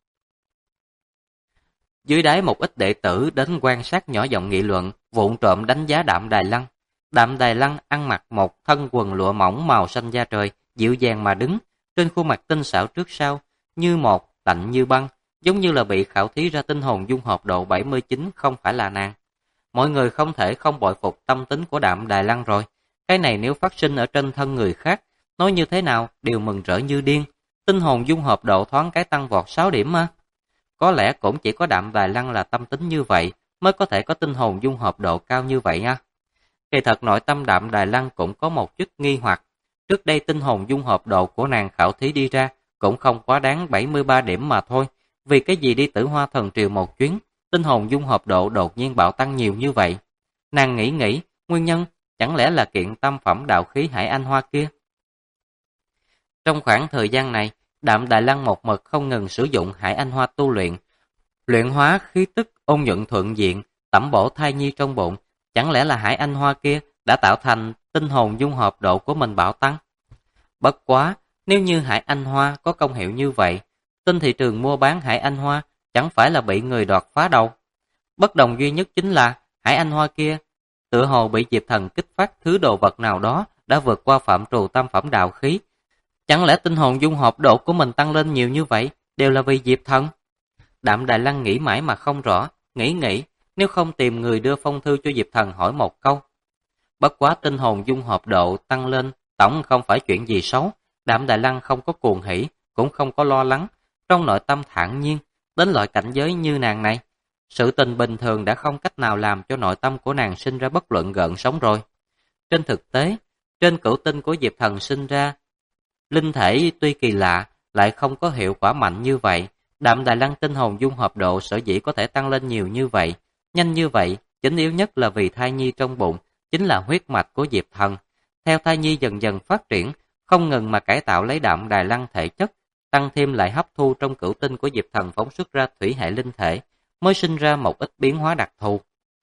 Dưới đáy một ít đệ tử đến quan sát nhỏ giọng nghị luận, vụng trộm đánh giá Đạm Đài Lăng. Đạm Đài Lăng ăn mặc một thân quần lụa mỏng màu xanh da trời, dịu dàng mà đứng, trên khuôn mặt tinh xảo trước sau, như một, lạnh như băng, giống như là bị khảo thí ra tinh hồn dung hợp độ 79 không phải là nàng. Mọi người không thể không bội phục tâm tính của Đạm Đài Lăng rồi. Cái này nếu phát sinh ở trên thân người khác, nói như thế nào đều mừng rỡ như điên. Tinh hồn dung hợp độ thoáng cái tăng vọt 6 điểm mà. Có lẽ cũng chỉ có Đạm Đài Lăng là tâm tính như vậy, mới có thể có tinh hồn dung hợp độ cao như vậy nha. Kỳ thật nội tâm Đạm Đài Lăng cũng có một chút nghi hoặc. Trước đây tinh hồn dung hợp độ của nàng khảo thí đi ra cũng không quá đáng 73 điểm mà thôi. Vì cái gì đi Tử Hoa Thần Triều một chuyến, tinh hồn dung hợp độ đột nhiên bạo tăng nhiều như vậy? Nàng nghĩ, nguyên nhân chẳng lẽ là kiện tâm phẩm đạo khí Hải Anh Hoa kia? Trong khoảng thời gian này, Đạm Đài Lăng một mực không ngừng sử dụng Hải Anh Hoa tu luyện, luyện hóa khí tức ôn nhuận thuận diện, tẩm bổ thai nhi trong bụng. Chẳng lẽ là Hải Anh Hoa kia đã tạo thành tinh hồn dung hợp độ của mình bạo tăng? Bất quá, nếu như Hải Anh Hoa có công hiệu như vậy, trên thị trường mua bán Hải Anh Hoa chẳng phải là bị người đoạt phá đâu. Bất đồng duy nhất chính là Hải Anh Hoa kia tựa hồ bị Diệp Thần kích phát thứ đồ vật nào đó đã vượt qua phạm trù tam phẩm đạo khí. Chẳng lẽ tinh hồn dung hợp độ của mình tăng lên nhiều như vậy đều là vì Diệp Thần? Đạm Đài Lăng nghĩ mãi mà không rõ, nghĩ nếu không tìm người đưa phong thư cho Diệp Thần hỏi một câu. Bất quá tinh hồn dung hợp độ tăng lên tổng không phải chuyện gì xấu. Đạm Đài Lăng không có cuồng hỉ, cũng không có lo lắng, trong nội tâm thản nhiên. Đến loại cảnh giới như nàng này, sự tình bình thường đã không cách nào làm cho nội tâm của nàng sinh ra bất luận gợn sóng rồi. Trên thực tế, trên cửu tinh của Diệp Thần sinh ra, linh thể tuy kỳ lạ, lại không có hiệu quả mạnh như vậy. Đạm Đài Lăng tinh hồn dung hợp độ sở dĩ có thể tăng lên nhiều như vậy, nhanh như vậy, chính yếu nhất là vì thai nhi trong bụng, chính là huyết mạch của Diệp Thần. Theo thai nhi dần dần phát triển, không ngừng mà cải tạo lấy Đạm Đài Lăng thể chất, tăng thêm lại hấp thu trong cửu tinh của Diệp Thần phóng xuất ra thủy hệ linh thể, mới sinh ra một ít biến hóa đặc thù.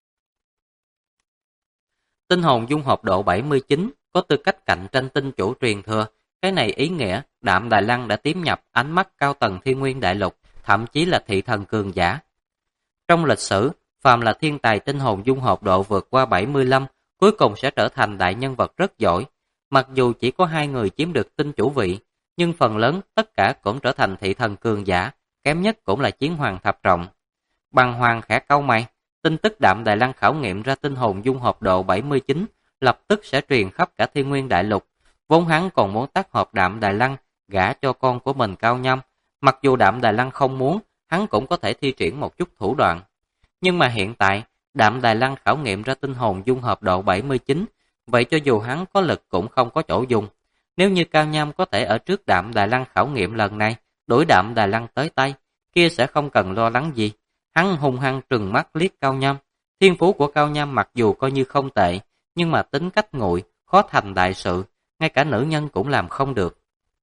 Tinh hồn dung hợp độ 79 có tư cách cạnh tranh tinh chủ truyền thừa. Cái này ý nghĩa Đạm Đài Lăng đã tiếm nhập ánh mắt cao tầng Thiên Nguyên Đại Lục, thậm chí là thị thần cường giả. Trong lịch sử, phàm là thiên tài tinh hồn dung hợp độ vượt qua 75, cuối cùng sẽ trở thành đại nhân vật rất giỏi. Mặc dù chỉ có 2 người chiếm được tinh chủ vị, nhưng phần lớn tất cả cũng trở thành thị thần cường giả, kém nhất cũng là chiến hoàng thập trọng. Bàng Hoàng khẽ cau mày, tin tức Đạm Đài Lăng khảo nghiệm ra tinh hồn dung hợp độ 79, lập tức sẽ truyền khắp cả Thiên Nguyên Đại Lục. Vốn hắn còn muốn tác hợp Đạm Đài Lăng gả cho con của mình Cao Nhâm, mặc dù Đạm Đài Lăng không muốn, hắn cũng có thể thi triển một chút thủ đoạn. Nhưng mà hiện tại, Đạm Đài Lăng khảo nghiệm ra tinh hồn dung hợp độ 79, vậy cho dù hắn có lực cũng không có chỗ dùng. Nếu như Cao Nhâm có thể ở trước Đạm Đài Lăng khảo nghiệm lần này, đuổi Đạm Đài Lăng tới tay, kia sẽ không cần lo lắng gì. Hắn hung hăng trừng mắt liếc Cao Nhâm. Thiên phú của Cao Nhâm mặc dù coi như không tệ, nhưng mà tính cách nguội, khó thành đại sự, ngay cả nữ nhân cũng làm không được.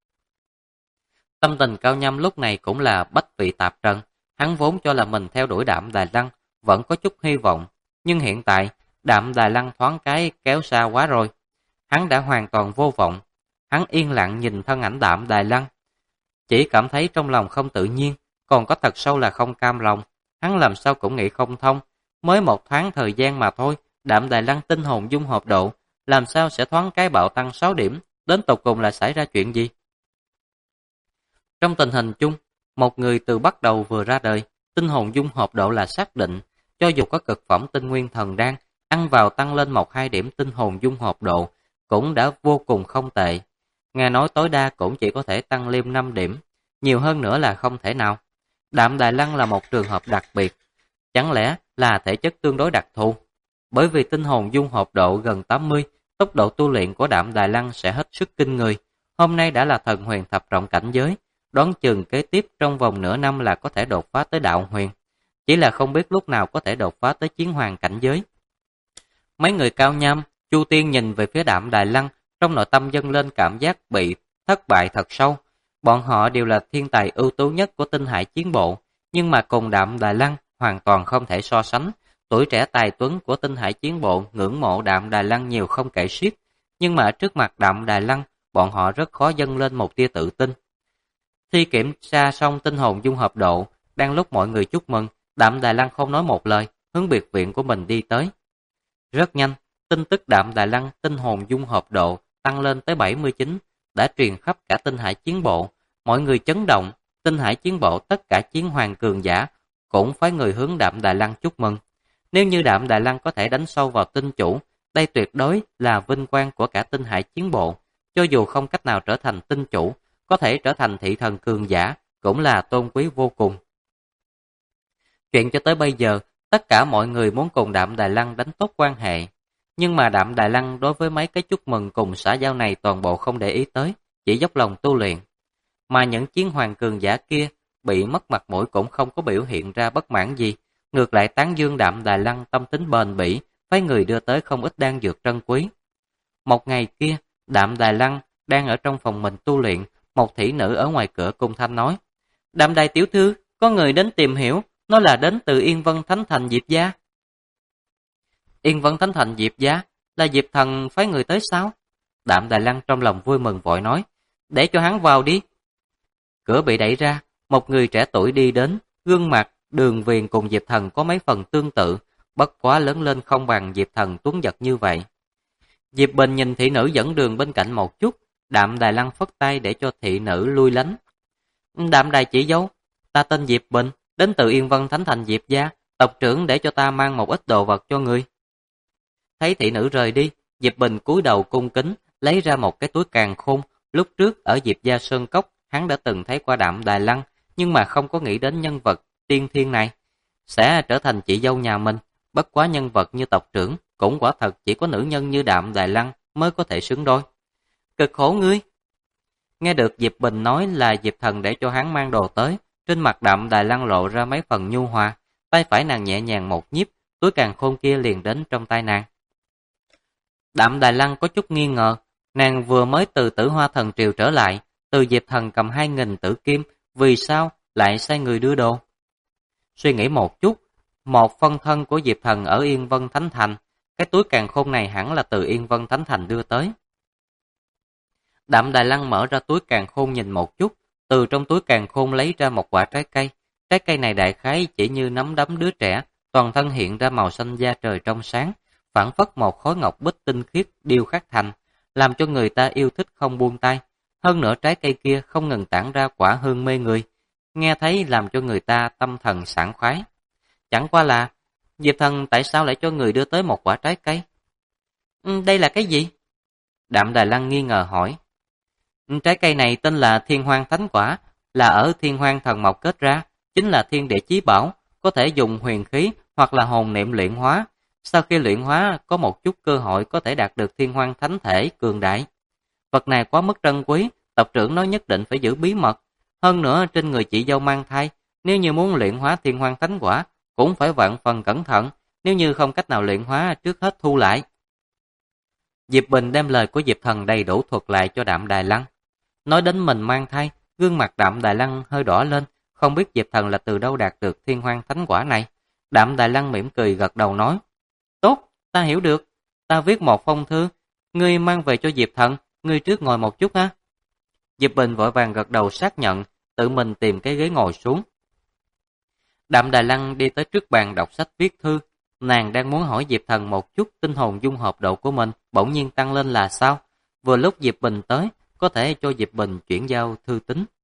Tâm tình Cao Nhâm lúc này cũng là bách vị tạp trần. Hắn vốn cho là mình theo đuổi Đạm Đài Lăng vẫn có chút hy vọng, nhưng hiện tại Đạm Đài Lăng thoáng cái kéo xa quá rồi. Hắn đã hoàn toàn vô vọng. Hắn yên lặng nhìn thân ảnh Đạm Đài Lăng, chỉ cảm thấy trong lòng không tự nhiên, còn có thật sâu là không cam lòng. Hắn làm sao cũng nghĩ không thông, mới một thoáng thời gian mà thôi, Đạm Đài Lăng tinh hồn dung hợp độ làm sao sẽ thoáng cái bạo tăng 6 điểm, đến tột cùng là xảy ra chuyện gì? Trong tình hình chung, một người từ bắt đầu vừa ra đời, tinh hồn dung hợp độ là xác định, cho dù có cực phẩm tinh nguyên thần đan, ăn vào tăng lên 1-2 điểm tinh hồn dung hợp độ, cũng đã vô cùng không tệ. Nghe nói tối đa cũng chỉ có thể tăng lên 5 điểm, nhiều hơn nữa là không thể nào. Đạm Đài Lăng là một trường hợp đặc biệt, chẳng lẽ là thể chất tương đối đặc thù? Bởi vì tinh hồn dung hợp độ gần 80, tốc độ tu luyện của Đạm Đài Lăng sẽ hết sức kinh người. Hôm nay đã là thần huyền thập trọng cảnh giới, đoán chừng kế tiếp trong vòng nửa năm là có thể đột phá tới đạo huyền. Chỉ là không biết lúc nào có thể đột phá tới chiến hoàng cảnh giới. Mấy người Cao Nhâm, Chu Tiên nhìn về phía Đạm Đài Lăng, trong nội tâm dâng lên cảm giác bị thất bại thật sâu. Bọn họ đều là thiên tài ưu tú nhất của Tinh Hải chiến bộ, nhưng mà cùng Đạm Đài Lăng hoàn toàn không thể so sánh. Tuổi trẻ tài tuấn của Tinh Hải chiến bộ ngưỡng mộ Đạm Đài Lăng nhiều không kể xiết, nhưng mà trước mặt Đạm Đài Lăng, bọn họ rất khó dâng lên một tia tự tin. Khi kiểm tra xong tinh hồn dung hợp độ, đang lúc mọi người chúc mừng, Đạm Đài Lăng không nói một lời, hướng biệt viện của mình đi tới. Rất nhanh, tin tức Đạm Đài Lăng tinh hồn dung hợp độ tăng lên tới 79, đã truyền khắp cả Tinh Hải chiến bộ. Mọi người chấn động, Tinh Hải chiến bộ tất cả chiến hoàng cường giả cũng phái người hướng Đạm Đài Lăng chúc mừng. Nếu như Đạm Đài Lăng có thể đánh sâu vào tinh chủ, đây tuyệt đối là vinh quang của cả Tinh Hải chiến bộ. Cho dù không cách nào trở thành tinh chủ, có thể trở thành thị thần cường giả cũng là tôn quý vô cùng. Chuyện cho tới bây giờ, tất cả mọi người muốn cùng Đạm Đài Lăng đánh tốt quan hệ. Nhưng mà Đạm Đài Lăng đối với mấy cái chúc mừng cùng xã giao này toàn bộ không để ý tới, chỉ dốc lòng tu luyện. Mà những chiến hoàng cường giả kia bị mất mặt mũi cũng không có biểu hiện ra bất mãn gì, ngược lại tán dương Đạm Đài Lăng tâm tính bền bỉ, phái người đưa tới không ít đan dược trân quý. Một ngày kia, Đạm Đài Lăng đang ở trong phòng mình tu luyện, một thị nữ ở ngoài cửa cung thanh nói: Đạm Đài tiểu thư, có người đến tìm hiểu, nó là đến từ Yên Vân Thánh Thành Diệp gia. Yên Vân Thánh Thành Diệp gia, là Diệp Thần phái người tới sao? Đạm Đài Lăng trong lòng vui mừng vội nói: Để cho hắn vào đi. Cửa bị đẩy ra, một người trẻ tuổi đi đến, gương mặt, đường viền cùng Diệp Thần có mấy phần tương tự, bất quá lớn lên không bằng Diệp Thần tuấn giật như vậy. Diệp Bình nhìn thị nữ dẫn đường bên cạnh một chút, Đạm Đài Lăng phất tay để cho thị nữ lui lánh. Đạm Đài chỉ dấu, ta tên Diệp Bình, đến từ Yên Vân Thánh Thành Diệp gia, tộc trưởng để cho ta mang một ít đồ vật cho người. Thấy thị nữ rời đi, Diệp Bình cúi đầu cung kính, lấy ra một cái túi càn khôn. Lúc trước ở Diệp gia Sơn Cốc, hắn đã từng thấy qua Đạm Đài Lăng, nhưng mà không có nghĩ đến nhân vật tiên thiên này sẽ trở thành chị dâu nhà mình. Bất quá nhân vật như tộc trưởng, cũng quả thật chỉ có nữ nhân như Đạm Đài Lăng mới có thể xứng đôi. Cực khổ ngươi. Nghe được Diệp Bình nói là Diệp Thần để cho hắn mang đồ tới, trên mặt Đạm Đài Lăng lộ ra mấy phần nhu hòa, tay phải nàng nhẹ nhàng một nhíp, túi càn khôn kia liền đến trong tay nàng. Đạm Đài Lăng có chút nghi ngờ, nàng vừa mới từ Tử Hoa Thần Triều trở lại, từ Diệp Thần cầm 2.000 tử kim, vì sao lại sai người đưa đồ? Suy nghĩ một chút, một phân thân của Diệp Thần ở Yên Vân Thánh Thành, cái túi càn khôn này hẳn là từ Yên Vân Thánh Thành đưa tới. Đạm Đài Lăng mở ra túi càn khôn nhìn một chút, từ trong túi càn khôn lấy ra một quả trái cây này đại khái chỉ như nắm đấm đứa trẻ, toàn thân hiện ra màu xanh da trời trong sáng, phản phất một khối ngọc bích tinh khiết điêu khắc thành, làm cho người ta yêu thích không buông tay. Hơn nữa trái cây kia không ngừng tản ra quả hương mê người, nghe thấy làm cho người ta tâm thần sảng khoái. Chẳng qua là, Diệp Thần tại sao lại cho người đưa tới một quả trái cây? Đây là cái gì? Đạm Đài Lăng nghi ngờ hỏi. Trái cây này tên là Thiên Hoang Thánh Quả, là ở Thiên Hoang Thần Mộc kết ra, chính là thiên địa chí bảo, có thể dùng huyền khí hoặc là hồn niệm luyện hóa. Sau khi luyện hóa, có một chút cơ hội có thể đạt được Thiên Hoang Thánh Thể cường đại. Vật này quá mức trân quý, tộc trưởng nói nhất định phải giữ bí mật. Hơn nữa trên người chị dâu mang thai, nếu như muốn luyện hóa Thiên Hoang Thánh Quả, cũng phải vạn phần cẩn thận, nếu như không cách nào luyện hóa trước hết thu lại. Diệp Bình đem lời của Diệp Thần đầy đủ thuật lại cho Đạm Đài Lăng. Nói đến mình mang thai, gương mặt Đạm Đài Lăng hơi đỏ lên, không biết Diệp Thần là từ đâu đạt được Thiên Hoang Thánh Quả này. Đạm Đài Lăng mỉm cười gật đầu nói: Tốt, ta hiểu được, ta viết một phong thư, ngươi mang về cho Diệp Thần, ngươi trước ngồi một chút ha. Diệp Bình vội vàng gật đầu xác nhận, tự mình tìm cái ghế ngồi xuống. Đạm Đài Lăng đi tới trước bàn đọc sách viết thư, nàng đang muốn hỏi Diệp Thần một chút tinh hồn dung hợp độ của mình bỗng nhiên tăng lên là sao. Vừa lúc Diệp Bình tới, có thể cho Diệp Bình chuyển giao thư tín.